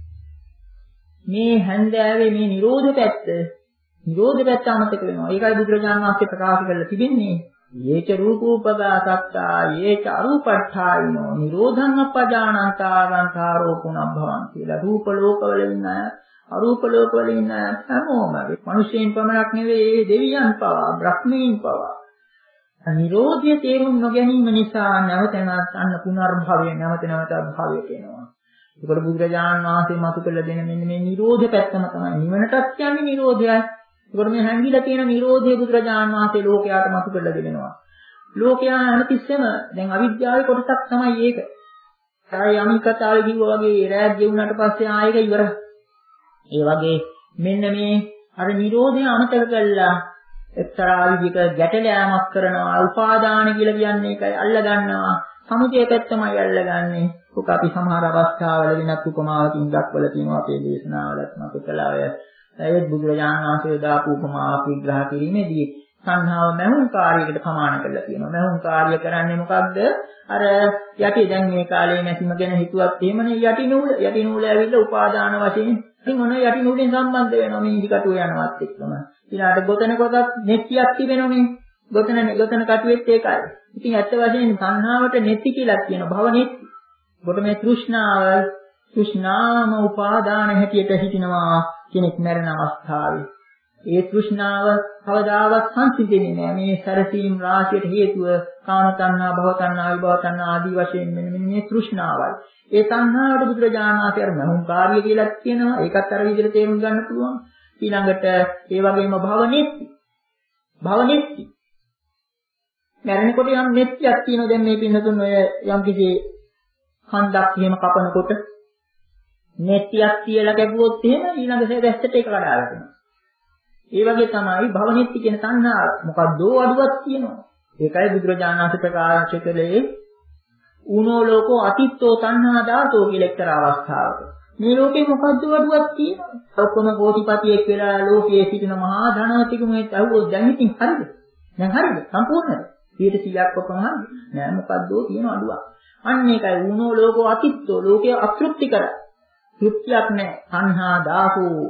මේ හැන්දෑවේ මේ නිරෝධ පැත්ත නිරෝධ පැත්ත අමතක වෙනවා. ඒකයි බුදුරජාණන් වහන්සේ ප්‍රකාශ කරලා තිබෙන්නේ. යේච රූපෝපගා සත්තා යේච අරූපට්ඨායිනෝ නිරෝධං අපජානන්තා සංඛාරෝ පුනබ්බවං කියලා. රූප ලෝකවල ඉන්න අරූප ලෝකවල ඉන්න හැමෝම මිනිසෙයින් පමණක් නෙවෙයි දෙවියන් පවා බ්‍රහ්මීන් පවා නිරෝධය තේරුම් නොගැනීම නිසා නැවත නැවත අන්න පුනර්භවය නැවත නැවත භවයට එනවා. ඒකට බුදුරජාණන් වහන්සේ මතු කළ දෙන මෙන්න මේ නිරෝධ පැත්තම තමයි නිවනටත් කියන්නේ නිරෝධයයි. ඒකට මේ හැංගිලා තියෙන නිරෝධය බුදුරජාණන් වහන්සේ ලෝකයාට මතු කරලා දෙනවා. ලෝකයා හැමතිස්සෙම දැන් අවිද්‍යාවේ කොටසක් තමයි ඒක. ආය යමිකතාවේ කිව්වා වගේ රැයක් ගෙවුනට පස්සේ ආයෙක ඉවරයි. ඒ වගේ මෙන්න මේ අර නිරෝධය අමතක කළා එක්තරා විදිහක ගැටලෑමක් කරනවා. උපාදාන කියලා කියන්නේ ඒකයි අල්ල ගන්නවා. සමුදය පැත්තමයි අල්ලගන්නේ. ඔක අපි සමහර අවස්ථාවල වෙනත් උපමාවකින් දක්වලා තියෙනවා අපේ දේශනාවලත් මම කළා ඔය ඒ බුදුරජාණන් වහන්සේ දාපු උපමාවක් විග්‍රහ කිරීමේදී සංහාව මහුන් කාර්යයකට සමාන කරලා තියෙනවා. මහුන් කාර්ය කරන්නේ මොකද්ද? අර යටි දැන් මේ කාලේ නැතිම ගැන හිතුවත් එහෙමනේ යටි නූල යටි නූල ඇවිල්ලා උපාදාන වශයෙන් ඉතින් මොන යටි නූලෙන් සම්බන්ධ වෙනවා මේ ඉදිකටුව යනවත් එක්කම. ඊළාට ගොතන කොටත් නෙත්තියක් තිබෙනවනේ. ගොතන ගොතන කටුවෙත් ඒකයි. ඉතින් ඇත්ත වශයෙන්ම සංහාවට නෙත්ති කියලා කියනවා. භව නෙත්ති. කොට මේ තෘෂ්ණාව තෘෂ්ණාම උපාදාන හැටියට හිටිනවා කෙනෙක් මරණ අවස්ථාවේ. ඒ තෘෂ්ණාව කවදාවත් සංසිඳෙන්නේ නැහැ. මේ සැරසීම් රාශියට හේතුව කාම තණ්හා, භව තණ්හා, විභව තණ්හා ආදී වශයෙන් මෙන්න මේ තෘෂ්ණාවයි. ඒ තණ්හාවට බුදුරජාණන් වහන්සේ අර මහුම් කාර්ය කියලා කියනවා. ඒකත් අර විදිහට තේරුම් ගන්න පුළුවන්. ඊළඟට ඒ වගේම භව නෙත්ති. භව නෙත්ති. මරණකොට යම් නෙත්තියක් තියෙනවා. දැන් මේ පින්නතුන් ඔය යම් කිසි හන්දක් එහෙම කපනකොට නෙත්තියක් කියලා කැපුවොත් එහෙම ඊළඟ සැරැස්සට ඒක කඩා වැටෙනවා. ඒ වගේ තමයි භවනිත්‍ය කියන සංහාව මොකද්දෝ අඩුවක් තියෙනවා. ඒකයි බුදුරජාණන් වහන්සේ ප්‍රකාශ කළේ ඌනෝ ලෝකෝ අතිත්තෝ තණ්හා දාතෝ කියලා එක්තරා අවස්ථාවක. මේ ලෝකේ මොකද්දෝ අඩුවක් තියෙනවා. ඔක්කොම කෝටිපතියෙක් වෙලා ලෝකයේ සිටින මහා ධනවතෙකුමෙත් අහුවොත් දැන් ඉතින් හරිද? දැන් හරිද? සම්පූර්ණද? සියයට සීයක් ඔක්කොම හරිද? නෑ මොකද්දෝ තියෙන අඩුවක්. අන්න ඒකයි ඌනෝ ලෝකෝ අතිත්තෝ ලෝකයේ අතෘප්ති කර. තෘප්තියක් නෑ. තණ්හා දාතෝ.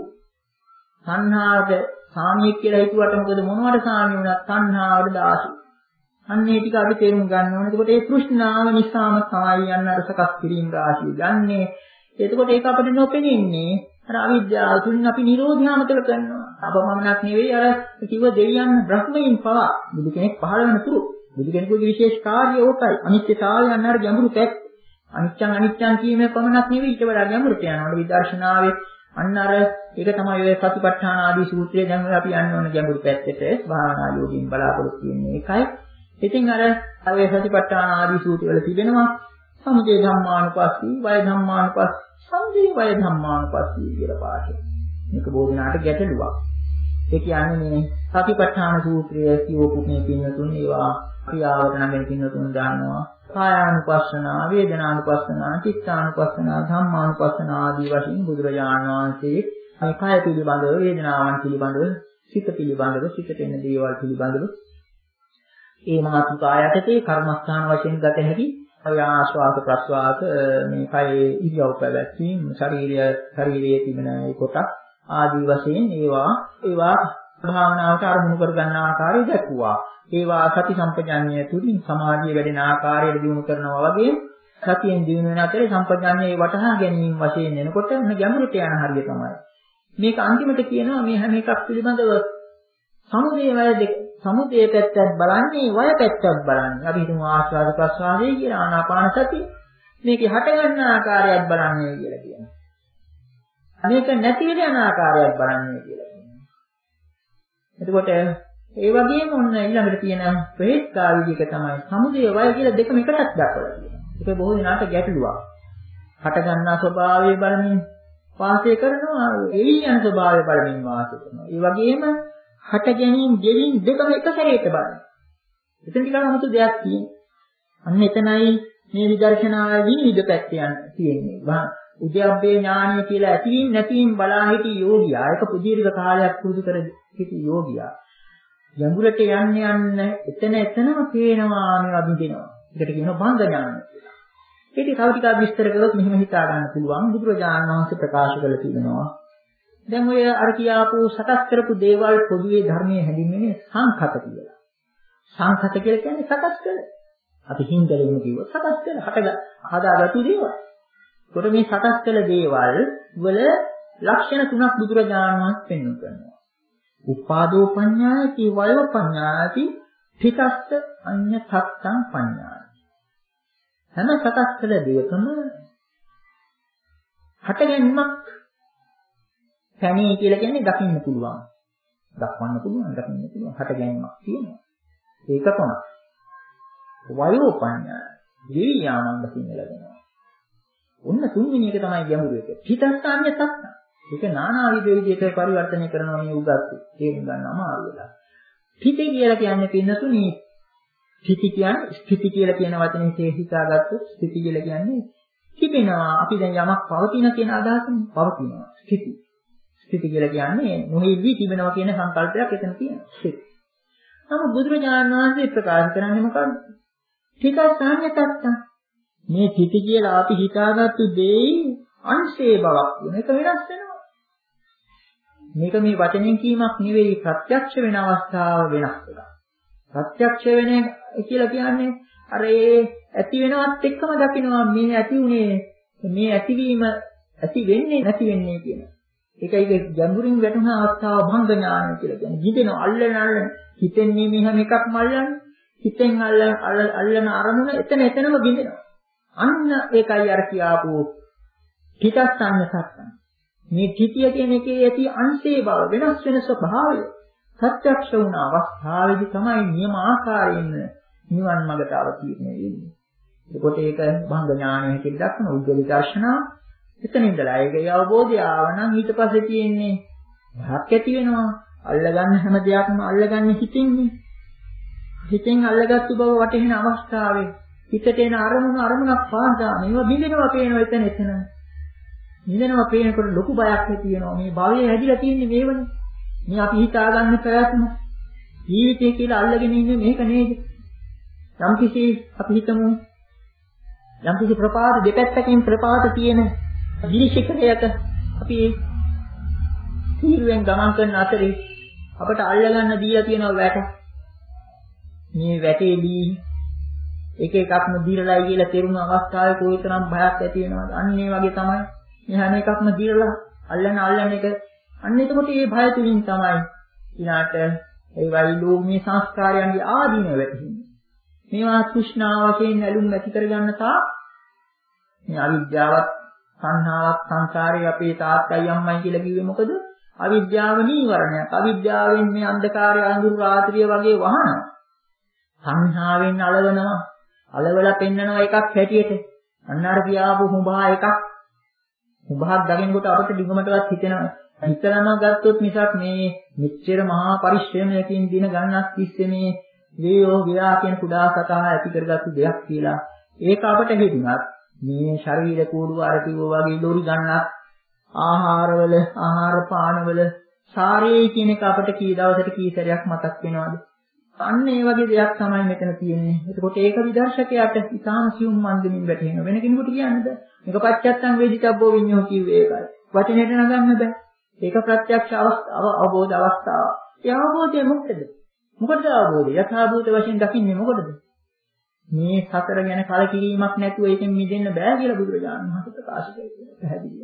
තණ්හාවට සාමියෙක් කියලා හිතුවට මොකද මොනවට සාමිය වුණත් තණ්හාවට දාසි. අන්න ඒ ටික අපි තේරුම් ගන්න ඕනේ. එතකොට ඒ තෘෂ්ණාව නිසාම තමයි යන්න අර සකස් කිරීම රාශිය ගන්නෙ. එතකොට ඒක අපිට නොපෙනෙන්නේ අර අවිද්‍යාව තුලින් අපි නිරෝධයමතල කරනවා. අපමණක් නෙවෙයි අර කිව්ව දෙවියන් බ්‍රහ්මයන් පවා බුදු කෙනෙක් පහළ වෙන තුරු බුදු කෙනෙකුගේ විශේෂ කාර්යය ඕකයි. අනිත්‍යතාවය යන්න අර ගැඹුරු පැත්ත. අනිත්‍යං අනිත්‍යං කියීමේ පමණක් නෙවෙයි ඊට වඩා ගැඹුරට යනවා. විදර්ශනාවේ අන්න අර ඒක තමයි ඔය සතිපට්ඨාන ආදී සූත්‍රයේ දැන් අපි යන්න ඕන ගැඹුරු පැත්තට භාවනා යෝගින් බලාපොරොත්තු වෙන්නේ ඒකයි. ඉතින් අර ඔය සතිපට්ඨාන ආදී සූත්‍රවල තිබෙනවා සමුදය ධම්මානුපස්සී, වය ධම්මානුපස්සී, සමුදය වය ධම්මානුපස්සී කියලා පාඩේ. මේක බෝධිනාට ගැටලුවක්. ඒ කියන්නේ මේ සතිපට්ඨාන සූත්‍රයේ කියවපු මේ පින්නතුන් ඒවා ක්‍රියාවට නැගෙන පින්නතුන් දානවා. කායානුපස්සනා, වේදනානුපස්සනා, චිත්තානුපස්සනා, ධම්මානුපස්සනා ආදී වශයෙන් බුදුරජාණන් වහන්සේ මේ කාය පිළිබඳව, වේදනාවන් පිළිබඳව, සිත පිළිබඳව, සිතට එන දේවල් පිළිබඳව ඒ මාතෘකායටදී කර්මස්ථාන වශයෙන් ගත හැකි ආශ්වාස ප්‍රශ්වාස මේ කයේ ඉරියව් පැවැත්වීම, ශරීරය ශරීරයේ තිබෙන ඒ කොටස් ආදී වශයෙන් ඒවා ඒවා භාවනාවට අරමුණු කර ගන්න ආකාරය දැක්වුවා. ඒවා සති සම්පජාඤ්ඤය තුලින් සමාධිය වැඩෙන ආකාරයට දිනු කරනවා වගේ සතියෙන් දිනු වෙන අතරේ සම්පජාඤ්ඤයේ වටහා ගැනීම වශයෙන් එනකොට මේ ගැඹුරට යන හරිය තමයි. මේක අන්තිමට කියනවා මේ හැම එකක් පිළිබඳව සමුදේ වය දෙක සමුදේ පැත්තත් බලන්නේ වය පැත්තත් බලන්නේ. අපි හිතමු ආස්වාද ප්‍රස්වාදයේ කියන ආනාපාන සතිය. මේකේ හට ගන්න ආකාරයත් බලන්නේ කියලා කියනවා. මේක නැති වෙන යන ආකාරයත් බලන්නේ කියලා කියනවා. එතකොට ඒ වගේම ඔන්න ඊළඟට තියෙන ප්‍රේත්කා විදිහක තමයි සමුදය වය කියලා දෙකම එකටත් දක්වලා තියෙනවා. ඒක බොහෝ දෙනාට ගැටලුවක්. හට ගන්නා ස්වභාවය බලමින් වාසය කරනවා, එළි යන ස්වභාවය බලමින් වාසය කරනවා. ඒ වගේම හට ගැනීම දෙලින් දෙකම එක සැරේට බලනවා. එතන ටිකක් අමුතු දෙයක් තියෙනවා. අන්න එතනයි මේ විදර්ශනාවේ විනිවිද පැත්ත යන තියෙන්නේ. උද්‍යප්පේ ඥානය කියලා ඇතිවීම නැතිවීම බලා හිටි යෝගියා. ඒක පුදීර්ඝ කාලයක් පුරුදු කර සිටි යෝගියා. ගැඹුරට යන්න යන්න එතන එතනම පේනවා මේවා බින්දිනවා. ඒකට කියනවා බංග ඥානය කියලා. ඒක තව ටිකක් විස්තර කළොත් මෙහෙම හිතා ගන්න පුළුවන්. බුදුරජාණන් වහන්සේ ප්‍රකාශ කළ තිබෙනවා. දැන් ඔය අර කියාපු සකස් කරපු දේවල් පොදුවේ ධර්මයේ හැඳින්වෙන්නේ සංඛත කියලා. සංඛත කියලා කියන්නේ සකස් කළ. අපි හින්දලෙම කිව්වොත් සකස් කළ හටග හදාගත්තු දේවල්. ඒකට මේ සකස් කළ දේවල් වල ලක්ෂණ තුනක් බුදුරජාණන් වහන්සේ පෙන්වු කරනවා. උපාදෝ පඤ්ඤාති, වයෝ පඤ්ඤාති, පිටස්ස අඤ්ඤ සත්තං පඤ්ඤාති. හැම සකස් කළ දෙයකම හටගැන්මක් පැණේ කියලා කියන්නේ දකින්න පුළුවන්. දක්වන්න පුළුවන්, දකින්න පුළුවන්. හටගැන්මක් තියෙනවා. ඒක තමයි. වයෝ පඤ්ඤා දිවියානන්ද දකින්න ලැබෙනවා. ඔන්න තුන්වෙනි එක තමයි ගැඹුරු එක. පිටස්ථාන්‍ය සත්‍ය. ඒක නානාවිද විදිහට පරිවර්තනය කරනවා මේ උගත්තු. තේරුම් ගන්න අමාරු වෙලා. පිටේ කියලා කියන්නේ පින්නතුනි ස්ථಿತಿ කියන්නේ ස්ථಿತಿ කියලා කියන වචනේ තේහිතාගත්තොත් ස්ථಿತಿ කියලා කියන්නේ තිබෙනවා. අපි දැන් යමක් පවතින කියන අදහසනේ පවතිනවා. ස්ථಿತಿ. ස්ථಿತಿ කියලා කියන්නේ නොහිවි තිබෙනවා කියන සංකල්පයක් එතන තියෙනවා. නමුත් බුදුරජාණන් වහන්සේ ප්‍රකාශ කරන්නේ මොකක්ද? ඨිකස්සඤ්ඤතත්ත. මේ ඨිති කියලා අපි හිතාගත්තු දෙයි අංශේ බවක් වෙන එක වෙනස් වෙනවා. මේක මේ වචනෙන් කීමක් නෙවෙයි ප්‍රත්‍යක්ෂ වෙන අවස්ථාව වෙනස් වෙනවා. ප්‍රත්‍යක්ෂ වෙන කියලා කියන්නේ අර ඒ ඇති වෙනවත් එක්කම දකිනවා මේ ඇති උනේ මේ ඇතිවීම ඇති වෙන්නේ නැති වෙන්නේ කියන. ඒකයි ගැඹුරින් වැටුණ අවස්ථාව භංග ඥානය කියලා කියන්නේ. හිතෙනවා අල්ලන අල්ලන හිතෙන්නේ මේ හැම එකක්ම අල්ලන්නේ. හිතෙන් අල්ලන අල්ලන අරමුණ එතන එතනම බිඳෙනවා. අන්න ඒකයි අර කියාපු හිතස්සන්න සත්‍යය. මේ ධිතිය කියන එකේ ඇති අංශේ බව වෙනස් වෙන ස්වභාවය සත්‍යක්ෂ වුණ අවස්ථාවේදී තමයි නියම ආකාරයෙන් නිවන් මඟට අවතීර්ණ වෙන්නේ. ඒකට ඒක භංග ඥානය හැටියට දක්වන උද්දේශ දර්ශනා. එතන ඉඳලා ඒකේ අවබෝධය ආවනම් ඊට පස්සේ තියෙන්නේ භාක් ඇති වෙනවා. අල්ලගන්න හැම දෙයක්ම අල්ලගන්නේ හිතින්නේ. හිතෙන් අල්ලගත්තු බව වටහෙන අවස්ථාවේ හිතට එන අරමුණ අරමුණක් පාසා මේවා බිඳිනවා පේනවා එතන එතන. බිඳිනවා පේනකොට ලොකු බයක් ඇති වෙනවා. මේ භවයේ හැදිලා තියෙන්නේ මේවනේ. මේ අපි හිතාගන්න ප්‍රයත්න ජීවිතය කියලා අල්ලගෙන ඉන්නේ මේක නේද? යම්කිසි අපි හිතමු යම්කිසි ප්‍රපාත දෙපැත්තකින් ප්‍රපාත තියෙන දිලිශිකරයක අපි තීරුවෙන් ගමන් කරන අතරේ අපට අල්ලගන්න දීලා තියෙන වැට මේ වැටේදී එක එකක්ම දිරලයි කියලා තේරුණ අවස්ථාවේ කොයිතරම් භයක් ඇති වෙනවද? අන්න ඒ වගේ තමයි මේ හැම එකක්ම දිරලා අල්ලන අල්ලන එක. අන්න එතකොට මේ භය තුලින් තමයි ඊළාට ඒ වයිලෝ මේ සංස්කාරයන්ගේ ආදීන වෙන්නේ. මේවා තෘෂ්ණාව වශයෙන් ඇලුම් ඇති කරගන්න තා මේ අවිද්‍යාවත් සංහාවක් සංසාරේ අපේ තාත්තයි අම්මයි කියලා කිව්වේ මොකද? අවිද්‍යාව නීවරණයක්. අවිද්‍යාවෙන් මේ අන්ධකාරය අඳුරු රාත්‍රිය වගේ වහනවා. සංහාවෙන් අලවනවා. අලවලා පෙන්නනවා එකක් හැටියට. අන්න අර කියාපු හුඹා එකක්. හුඹාක් දකින්නකොට අපිට දිගමටවත් හිතෙනවා. හිතනම ගත්තොත් මිසක් මේ මෙච්චර මහා පරිශ්‍රමයකින් දින ගණනක් තිස්සේ මේ වේයෝ ගියා කියන කුඩා සතා ඇති කරගත්තු දෙයක් කියලා. ඒක අපට හිතුණත් මේ ශරීර කූඩුව අර කිව්වා වගේ ලෝරි ගන්නක් ආහාරවල ආහාර පානවල සාරේ කියන එක අපට කී දවසට කී සැරයක් මතක් වෙනවද? අන්න ඒ වගේ දෙයක් තමයි මෙතන තියෙන්නේ. එතකොට ඒක විදර්ශකයාට ඉතාම සියුම් මන්දමින් වැටහෙනවා. වෙන කෙනෙකුට කියන්නද? මේක පච්චත්තං වේදිතබ්බෝ විඤ්ඤෝ කිව්වේ ඒකයි. වචනයට නගන්න බෑ. ඒක ප්‍රත්‍යක්ෂ අවස්ථාව අවබෝධ අවස්ථාව. ඒ අවබෝධය මොකද? මොකටද අවබෝධය? යථාභූත වශයෙන් දකින්නේ මොකටද? මේ සතර ගැන කලකිරීමක් නැතුව ඒකෙන් මිදෙන්න බෑ කියලා බුදුරජාණන් වහන්සේ ප්‍රකාශ කළා. පැහැදිලිව.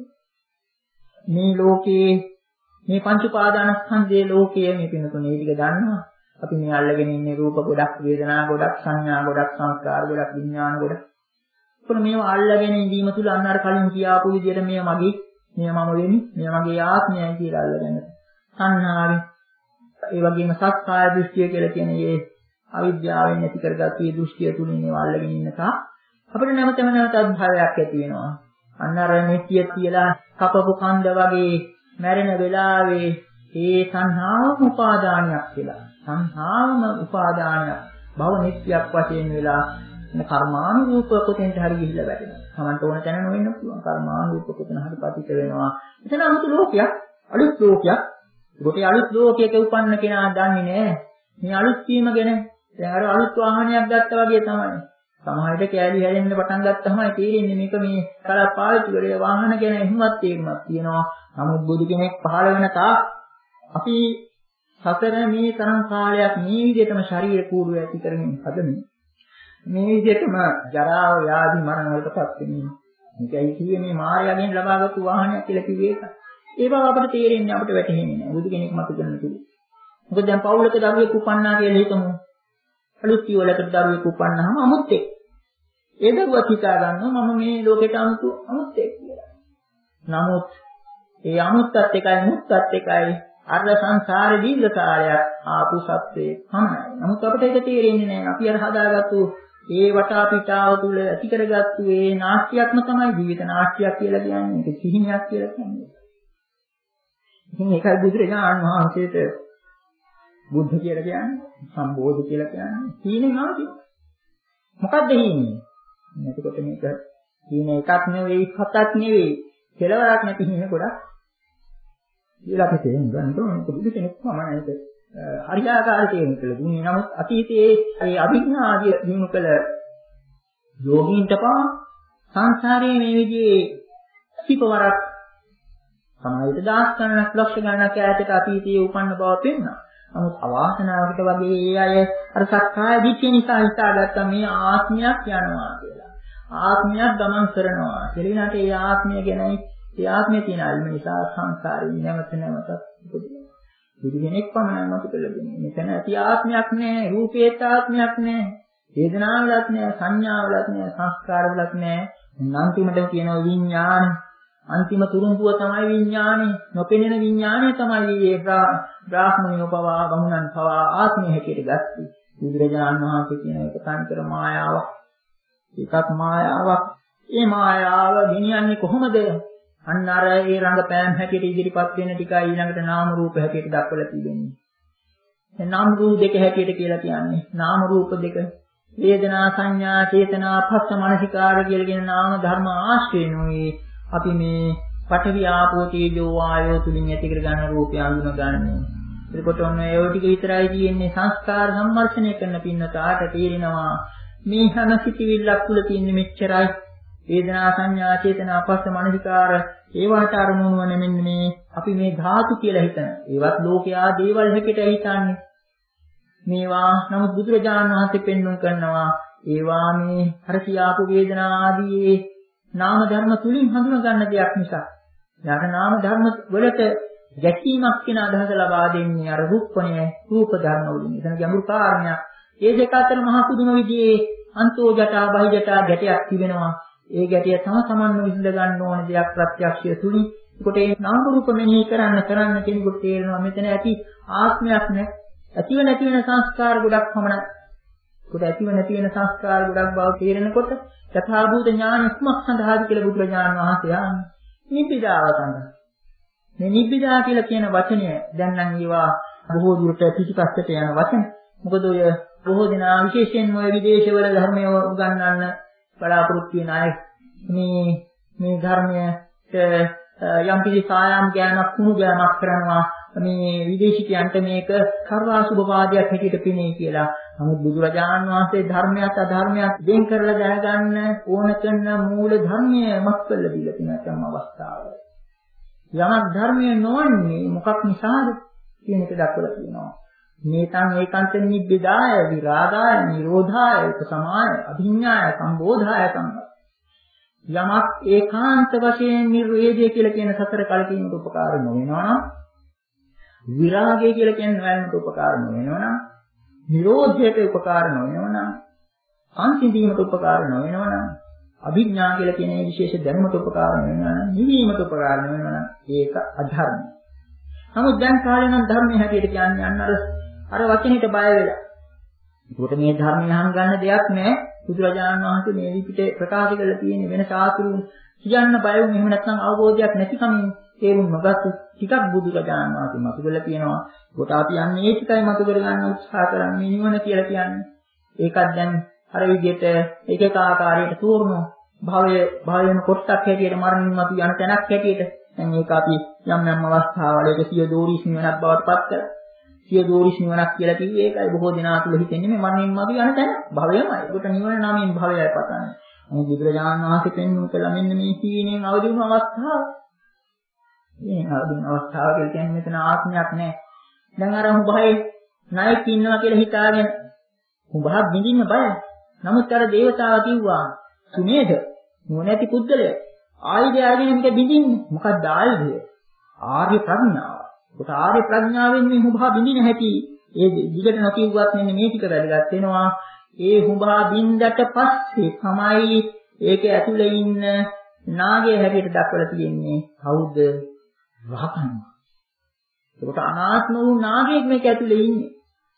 මේ ලෝකේ මේ පංච උපාදානස්කන්ධයේ ලෝකයේ මේ පිනතුනේ ටික දන්නවා. අපි මේ අල්ලගෙන ඉන්නේ රූප ගොඩක්, වේදනා ගොඩක්, සංඥා ගොඩක්, සංස්කාර ගොඩක්, විඥාන ගොඩක්. ඒකම මේවා අල්ලගෙන ඉඳීම තුල අන්න අර කලින් කියාපු විදිහට මේ මගේ, මේ මම වෙමි, මේ මගේ ආත්මයයි කියලා අල්ලගෙන. සංඥාවේ ඒ වගේම සක්කාය දෘෂ්ටිය කියලා කියන මේ අවිද්‍යාවෙන් ඇති කරගත්තු මේ දෘෂ්ටිය තුලින් මේවා අල්ලගෙන ඉන්නකා අපිට නැවතම නැවතත් භවයක් ඇති වෙනවා. අන්න අර මෙතිය කියලා කපපු කන්ද වගේ මැරෙන වෙලාවේ ඒ සංහාවම උපාදානයක් කියලා. සංහාවම උපාදානයක් භව නිත්‍යයක් වශයෙන් වෙලා එන කර්මානුරූප කොටෙන්ට හරි ගිහිල්ලා වැටෙනවා. Tamanට ඕන තැන නොවෙන්න පුළුවන් කර්මානුරූප කොටෙන් හරි පතිත වෙනවා. එතන 아무තු ලෝකයක්, අලුත් ලෝකයක්. ඒකට අලුත් ලෝකයක උපන්න කෙනා දන්නේ නැහැ. මේ අලුත් වීම ගැන දැන් අර අලුත් වාහනයක් ගත්තා වගේ තමයි. සමහර විට කෑලි හැලෙන්න පටන් ගත්තාමයි තේරෙන්නේ මේක මේ කලක් පාවිච්චි කරේ වාහන ගැන එහෙමත් තේරුමක් තියෙනවා. නමුත් බුදු කෙනෙක් පහළ වෙන තාක් අපි සතර මේ තරම් කාලයක් මේ විදිහටම ශරීර කූඩුව ඇති කරමින් හදන්නේ. මේ විදිහටම ජරාව, ව්‍යාධි, මරණ වලටපත් වෙන්නේ. මේකයි කියේ මේ මායාවෙන් ලබාගත්තු වාහනයක් කියලා කිව්වේ ඒක. ඒ බව අපිට තේරෙන්නේ අපිට වැටහෙන්නේ නැහැ. බුදු කෙනෙක් මත කරන තුරු. මොකද දැන් පවුලක දරුවෙක් උපන්නා කියලා හිතමු. අලුත් කීවලකට දරුවෙක් උපන්නාම අමුත් එක්. ඒ දරුවා හිතා ගන්නවා මම මේ ලෝකෙට අමුතු අමුත් එක් කියලා. නමුත් ඒ අමුත්තත් එකයි මුත්තත් එකයි අර සංසාරේ දීර්ඝ කාලයක් ආපු සත්‍යයේ පමණයි. නමුත් අපිට ඒක තේරෙන්නේ නැහැ. අපි අර හදාගත්තු ඒ වටාපිටාව තුල ඇති කරගත්තු ඒ නාට්‍යයක්ම තමයි ජීවිත නාට්‍යයක් කියලා කියන්නේ. ඒක සිහිනයක් කියලා කියන්නේ. ඉතින් ඒකයි බුදුරජාණන් වහන්සේට බුද්ධ කියලා කියන්නේ, සම්බෝධි කියලා කියන්නේ. සීනේ නාට්‍ය. මොකද්ද හීනේ? එතකොට මේක හීනේ එකක් නෙවෙයි හතක් නෙවෙයි කෙලවරක් නැති හීන ගොඩක්. කියලා අපි තේරුම් ගන්න ඕනේ. බුදු කෙනෙක් සමානයිද? හරියාකාරී තේරුම් කළ දුන්නේ. නමුත් අතීතයේ ඒ අභිඥා ආදී දිනු කළ යෝගීන්ට පවා සංසාරයේ මේ විදිහේ සිපවරක් සමාහිත දහස් ගණනක් ලක්ෂ ගණනක් ඈතට අතීතයේ උපන්න බව පෙන්වනවා. නමුත් අවාසනාවකට වගේ ඒ අය අර සක්කාය දිට්ඨිය නිසා හිතාගත්තා මේ ආත්මයක් යනවා කියලා. ආත්මයක් ගමන් කරනවා. කෙලිනට ඒ ආත්මය ගැනයි ඒ ආත්මයේ තියෙන අල්ම නිසා සංසාරේ නැවත නැවතත් උපදිනවා. බුදු කෙනෙක් පමණයි මතු කළ දෙන්නේ. මෙතන ඇති ආත්මයක් නැහැ, රූපේත් ආත්මයක් නැහැ, වේදනාවලත් නැහැ, සංඥාවලත් නැහැ, සංස්කාරවලත් නැහැ. අන්තිමට කියනවා විඥාන. අන්තිම තුරුම්පුව තමයි විඥානේ. නොපෙනෙන විඥානේ තමයි මේ බ්‍රාහ්මණයෝ පවා බමුණන් පවා ආත්මය හැටියට ගත්තේ. බුදුරජාණන් වහන්සේ කියන එක තන්තර මායාවක්. ඒකත් මායාවක්. ඒ මායාව ගෙනියන්නේ කොහොමද? අන්න අර ඒ රංගපෑම් හැටියට ඉදිරිපත් වෙන ටිකයි ඊළඟට නාම රූප හැටියට දක්වලා තිබෙන්නේ. දැන් නාම රූප දෙක හැටියට කියලා කියන්නේ නාම රූප දෙක වේදනා සංඥා චේතනා පස්ස මනසිකාර කියලාගෙන නාම ධර්ම ආශ්‍රේණෝයි අපි මේ පඨවි ආපෝ තේජෝ වායෝ තුලින් ඇති කර ගන්න රූපය අඳුන ගන්න. එතකොට ඔන්න ඒ ටික විතරයි තියෙන්නේ සංස්කාර සම්මර්ෂණය කරන පින්නතාට තේරෙනවා මේ හැම සිතිවිල්ලක් තුල තියෙන මෙච්චරයි වේදනා සංඥා චේතනා පස්ස මනසිකාර ඒවට අරමුණු වන මෙන්න මේ අපි මේ ධාතු කියලා හිතන ඒවත් ලෝකයා දේවල් හැටියට හිතන්නේ මේවා නමුත් බුදුරජාණන් වහන්සේ පෙන්වුම් කරනවා ඒවා මේ හර කියාපු වේදනා ආදී නාම ධර්ම තුලින් හඳුනා ගන්න දෙයක් නිසා යාට නාම ධර්ම වලට ගැටීමක් කියන අදහස ලබා දෙන්නේ අර රූපණය රූප ධර්ම වලින් එතන ගැඹුරු කාරණයක් ඒ දෙක අතර මහ පුදුම විදිහේ අන්තෝ ජටා බහි ජටා ගැටයක් තිබෙනවා ඒ ගැටිය තම සමන්ව විසඳ ගන්න ඕන දෙයක් ප්‍රත්‍යක්ෂය තුලින් ඒකට ඒ නාම රූප මෙනෙහි කරන්න කරන්න කෙනෙකුට තේරෙනවා මෙතන ඇති ආත්මයක් නැහැ ඇතිව නැති වෙන සංස්කාර ගොඩක් පමණයි ඒකට ඇතිව නැති වෙන සංස්කාර ගොඩක් බව තේරෙනකොට යථාභූත ඥාන කුමක් සඳහාද කියලා බුදුරජාණන් වහන්සේ ආන්නේ නිබ්බිදාව සඳහා මේ නිබ්බිදා කියලා කියන වචනය දැන් නම් ඒවා බොහෝ දුරට පිටිපස්සට යන වචන මොකද ඔය බොහෝ දෙනා විශේෂයෙන්ම ඔය විදේශවල ධර්මය උගන්වන්න බලාපොරොත්තු වෙන අය මේ මේ ධර්මයට යම් කිසි සායම් ඥානක් කුණු ඥානක් කරනවා මේ විදේශිකයන්ට මේක සර්වාසුභවාදයක් හැටියට පෙනේ කියලා. නමුත් බුදුරජාණන් වහන්සේ ධර්මයක් අධර්මයක් වෙන් කරලා දැනගන්න ඕන කරන මූල ධර්මය මත් කළ දීලා තියෙන තම අවස්ථාව. යමක් ධර්මය නොවන්නේ මොකක් නිසාද කියන එක දක්වලා තියෙනවා. මේතං ඒකාන්ත නිබ්බිදාය විරාගාය නිරෝධාය උපසමාය අභිඥාය සම්බෝධාය සම්පත යමක් ඒකාන්ත වශයෙන් නිර්වේදය කියලා කියන සතර කලකිරීමට උපකාර නොවෙනවා නම් විරාගය කියලා කියන වැයමට උපකාර නොවෙනවා නම් නිරෝධයට උපකාර නොවෙනවා නම් සංසිඳීමට උපකාර නොවෙනවා නම් අභිඥා කියලා කියන විශේෂ දැනුමට උපකාර නොවෙනවා නම් නිවීමට උපකාර නොවෙනවා නම් ඒක අධර්මයි. නමුත් දැන් කාලේ නම් ධර්මයේ හැටියට කියන්නේ අන්න අර අර වචනෙට බය වෙලා. ඒකට මේ ධර්මය අහන් ගන්න දෙයක් නැහැ. බුදුරජාණන් වහන්සේ මේ විදිහට ප්‍රකාශ කරලා තියෙන වෙන සාතුරුන් කියන්න බය වුන් එහෙම නැත්නම් අවබෝධයක් නැතිකමින් තේරුම් නොගත්තු ටිකක් බුදුරජාණන් වහන්සේ මතු කරලා තියෙනවා. ඒකට අපි යන්නේ ඒ ටිකයි මතු කර ගන්න උත්සාහ කරන්නේ නිවන කියලා කියන්නේ. ඒකත් දැන් අර විදිහට එක එක ආකාරයකට තෝරනවා. භවය භවයෙන් කොටසක් හැටියට මරණින් මතු යන තැනක් හැටියට දැන් ඒක අපි යම් යම් අවස්ථාවල ඒක සිය දෝරිස් නිවනක් බවට පත් කරලා සිය දෝරිස් නිවනක් කියලා කිව්වේ ඒකයි බොහෝ දෙනා තුල හිතෙන්නේ මේ මරණින් මතු යන තැන භවයමයි. ඒකට නිවන නමින් භවයයි පතන්නේ. මේ බුදුරජාණන් වහන්සේ පෙන්වු කළා මෙන්න මේ සීනෙන් අවදි වුණු අවස්ථාව. මේ අවදි වුණු අවස්ථාව කියලා කියන්නේ මෙතන ආත්මයක් නැහැ. දැන් අර උඹහේ ණයෙක් ඉන්නවා කියලා හිතාගෙන උඹහක් බින්දින්න බයයි. නමුත් අර දේවතාවා කිව්වා සුමේද නොනැති පුද්ගලයා ආයුධය අරගෙන මේක බින්දින්නේ. මොකක්ද ආයුධය? ආර්ය ප්‍රඥාව. කොට ආර්ය ප්‍රඥාවෙන් මේ හුඹා බින්දින හැටි ඒ දිගට නොකියුවත් මෙන්න මේ ටික වැදගත් වෙනවා. ඒ හුඹා බින්දට පස්සේ තමයි ඒක ඇතුලේ ඉන්න නාගය හැටියට දක්වලා තියෙන්නේ. කවුද? රහතන්. ඒකට අනාත්ම වූ නාගයෙක් මේක ඇතුලේ ඉන්නේ.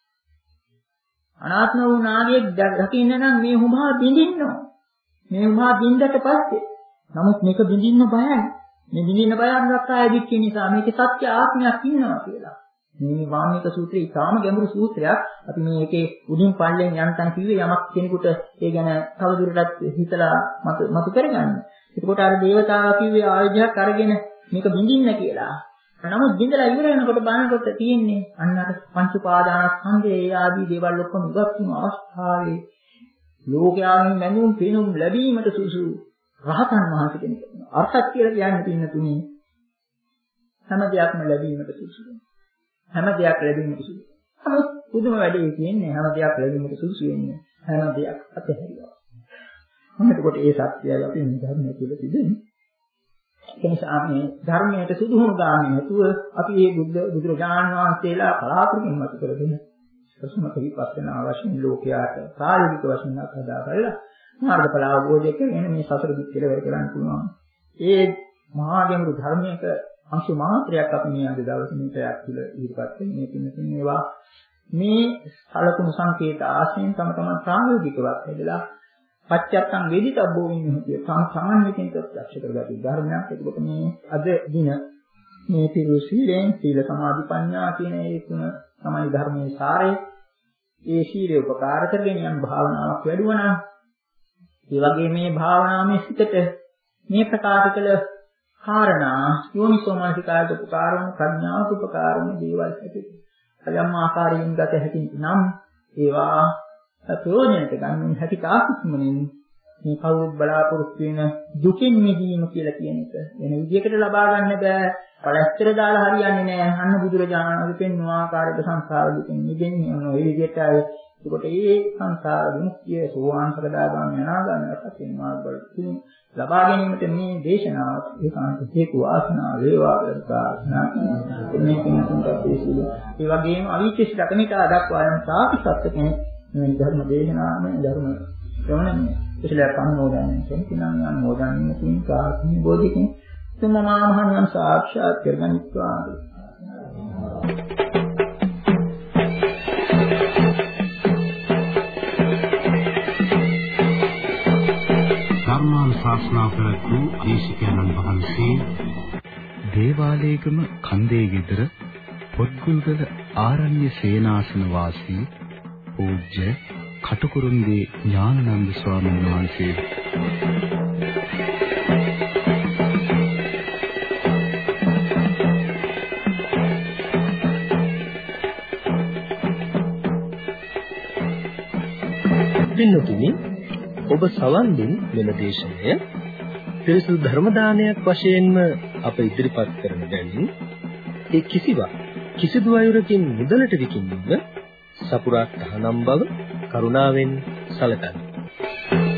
අනාත්ම වූ නාගයෙක් දකින්න නම් මේ හුඹා බින්දින්න ඕන. මේ හුඹා බින්දට පස්සේ නමුත් මේක බින්දින්න බයයි. මේ බින්දින්න බය අනුරක්කාය දික්ක නිසා මේකේ සත්‍ය ආත්මයක් ඉන්නවා කියලා. මේ වාමික සූත්‍රය ඉතාම ගැඹුරු සූත්‍රයක්. අපි මේ එකේ උඩින් පල්ලෙන් යන්තම් කිව්වේ යමක් කෙනෙකුට ඒ ගැන තවදුරටත් හිතලා මත මතු කරගන්න. එතකොට අර දේවතාවා කිව්වේ ආයුධයක් අරගෙන මේක බින්දින්න කියලා. නමුත් බින්දලා ඉවර වෙනකොට බලනකොට තියෙන්නේ අන්න අර පංච උපාදානස්කන්ධයේ ඒ ආදී දේවල් ඔක්කොම ඉවත් වෙන අවස්ථාවේ ලෝකයාගෙන් මැනුම් පිනුම් ලැබීමට සුසු රහතන් වහන්සේ කෙනෙක්. අර්ථක් කියලා කියන්නේ පින්න තුනේ හැම දෙයක්ම ලැබීමට සුසු. හැම දෙයක් ලැබීමට සුසු. නමුත් පුදුම වැඩේ තියෙන්නේ හැම දෙයක් ලැබීමට සුසු වෙන්නේ හැම දෙයක් අතහැරියා. මොනකොට ඒ සත්‍යය අපි මේ ධර්මයේ තුල තිබෙන්නේ. ඒ නිසා මේ ධර්මයට සුදුහුණු ගාන්නේ නැතුව අපි මේ බුද්ධ බුදුරජාණන් වහන්සේලා කලාතුරකින් මත කරගෙන ප්‍රශ්නක විපස්සනා වශයෙන් ලෝකයාට ප්‍රායෝගික වශයෙන් හදා බලලා මාර්ගඵල අවබෝධය කරගෙන මේ සතර දික් කෙලවර කරන්න පුළුවන්. ඒ මහා ගැඹුරු ධර්මයක අංශ මාත්‍රයක් අපි මේ අද දවසේ මේ පැයක් තුළ ඉදිරිපත් වෙන මේ පින්නකින් ඒවා මේ සලකුණු සංකේත ආශ්‍රයෙන් තම තමන් ප්‍රායෝගිකව හදලා පච්චත්තං වේදිතබ්බෝ විඤ්ඤාතිය සාමාන්‍යයෙන් ප්‍රත්‍යක්ෂ කරගත් ධර්මයක්. ඒකට මේ අද දින මේ පිරු සීලෙන් සීල සමාධි ප්‍රඥා කියන ඒ තුන තමයි ධර්මයේ සාරය. ඒ සීලය උපකාර කරගෙන යන භාවනාවක් වැඩුවා නම් ඒ වගේ මේ භාවනාවේ සිටට මේ ප්‍රකාශ කළ කාරණා යෝනිසෝමනසිකායට උපකාර වන ප්‍රඥාවට උපකාර වන දේවල් ඇති. කලම් ආකාරයෙන් ගත හැකි නම් ඒවා ප්‍රයෝජනට ගන්න හැකි තාක්ෂණින් මේ කවුරුත් බලාපොරොත්තු වෙන දුකින් මිදීම කියලා කියන එක වෙන විදිහකට ලබා ගන්න බෑ. පළස්තර දාලා හරියන්නේ නෑ. අන්න බුදුරජාණන් වහන්සේ පෙන්වන ආකාරයට සංසාර දුකින් මිදෙන්නේ ඔන්න ඔය විදිහටයි. ඒකට ඒ සංසාර විමුක්තිය සෝවාන් සකදාගාමී අනාගාමී වශයෙන් මාර්ගවලින් ලබා ගැනීමට මේ දේශනාව ඒකාන්ත හේතු වාසනා වේවා කියලා ප්‍රාර්ථනා කරනවා. මේ කෙනෙකුට දේශිය. ඒ වගේම අවිචිත රකණිකා දක්වා යන සාපි සත්‍ය කෙනෙක් මේ ධර්ම දේශනාවේ ධර්ම ශ්‍රවණය ඉස්සලා සම්මෝධනයෙන් කෙනිනම් යන මොදන්නේ තින් කාර්ය බෝධිකින් තුමමා මහණන් සාක්ෂාත් කරගනිත්වා. ධර්මාන් ශාස්ත්‍රා ප්‍රතු දේශිකානන් වහන්සේ දේවාලේගම කන්දේ ගෙදර පොත්ගුල්ගල ආරණ්‍ය සේනාසන වාසී පූජ්‍ය කටුකුරුන්දී ඥානানন্দ ස්වාමීන් වහන්සේ පින්තුනි ඔබ සවන් දුන් මෙම දේශනය පිරිසුදු ධර්ම දානයක් වශයෙන්ම අප ඉදිරිපත් කරන බැවින් ඒ කිසිවක් කිසිදු අයුරකින් මුදලට විකිණීම සපුරා තහනම් බව කරුණාවෙන් සැලකන්න.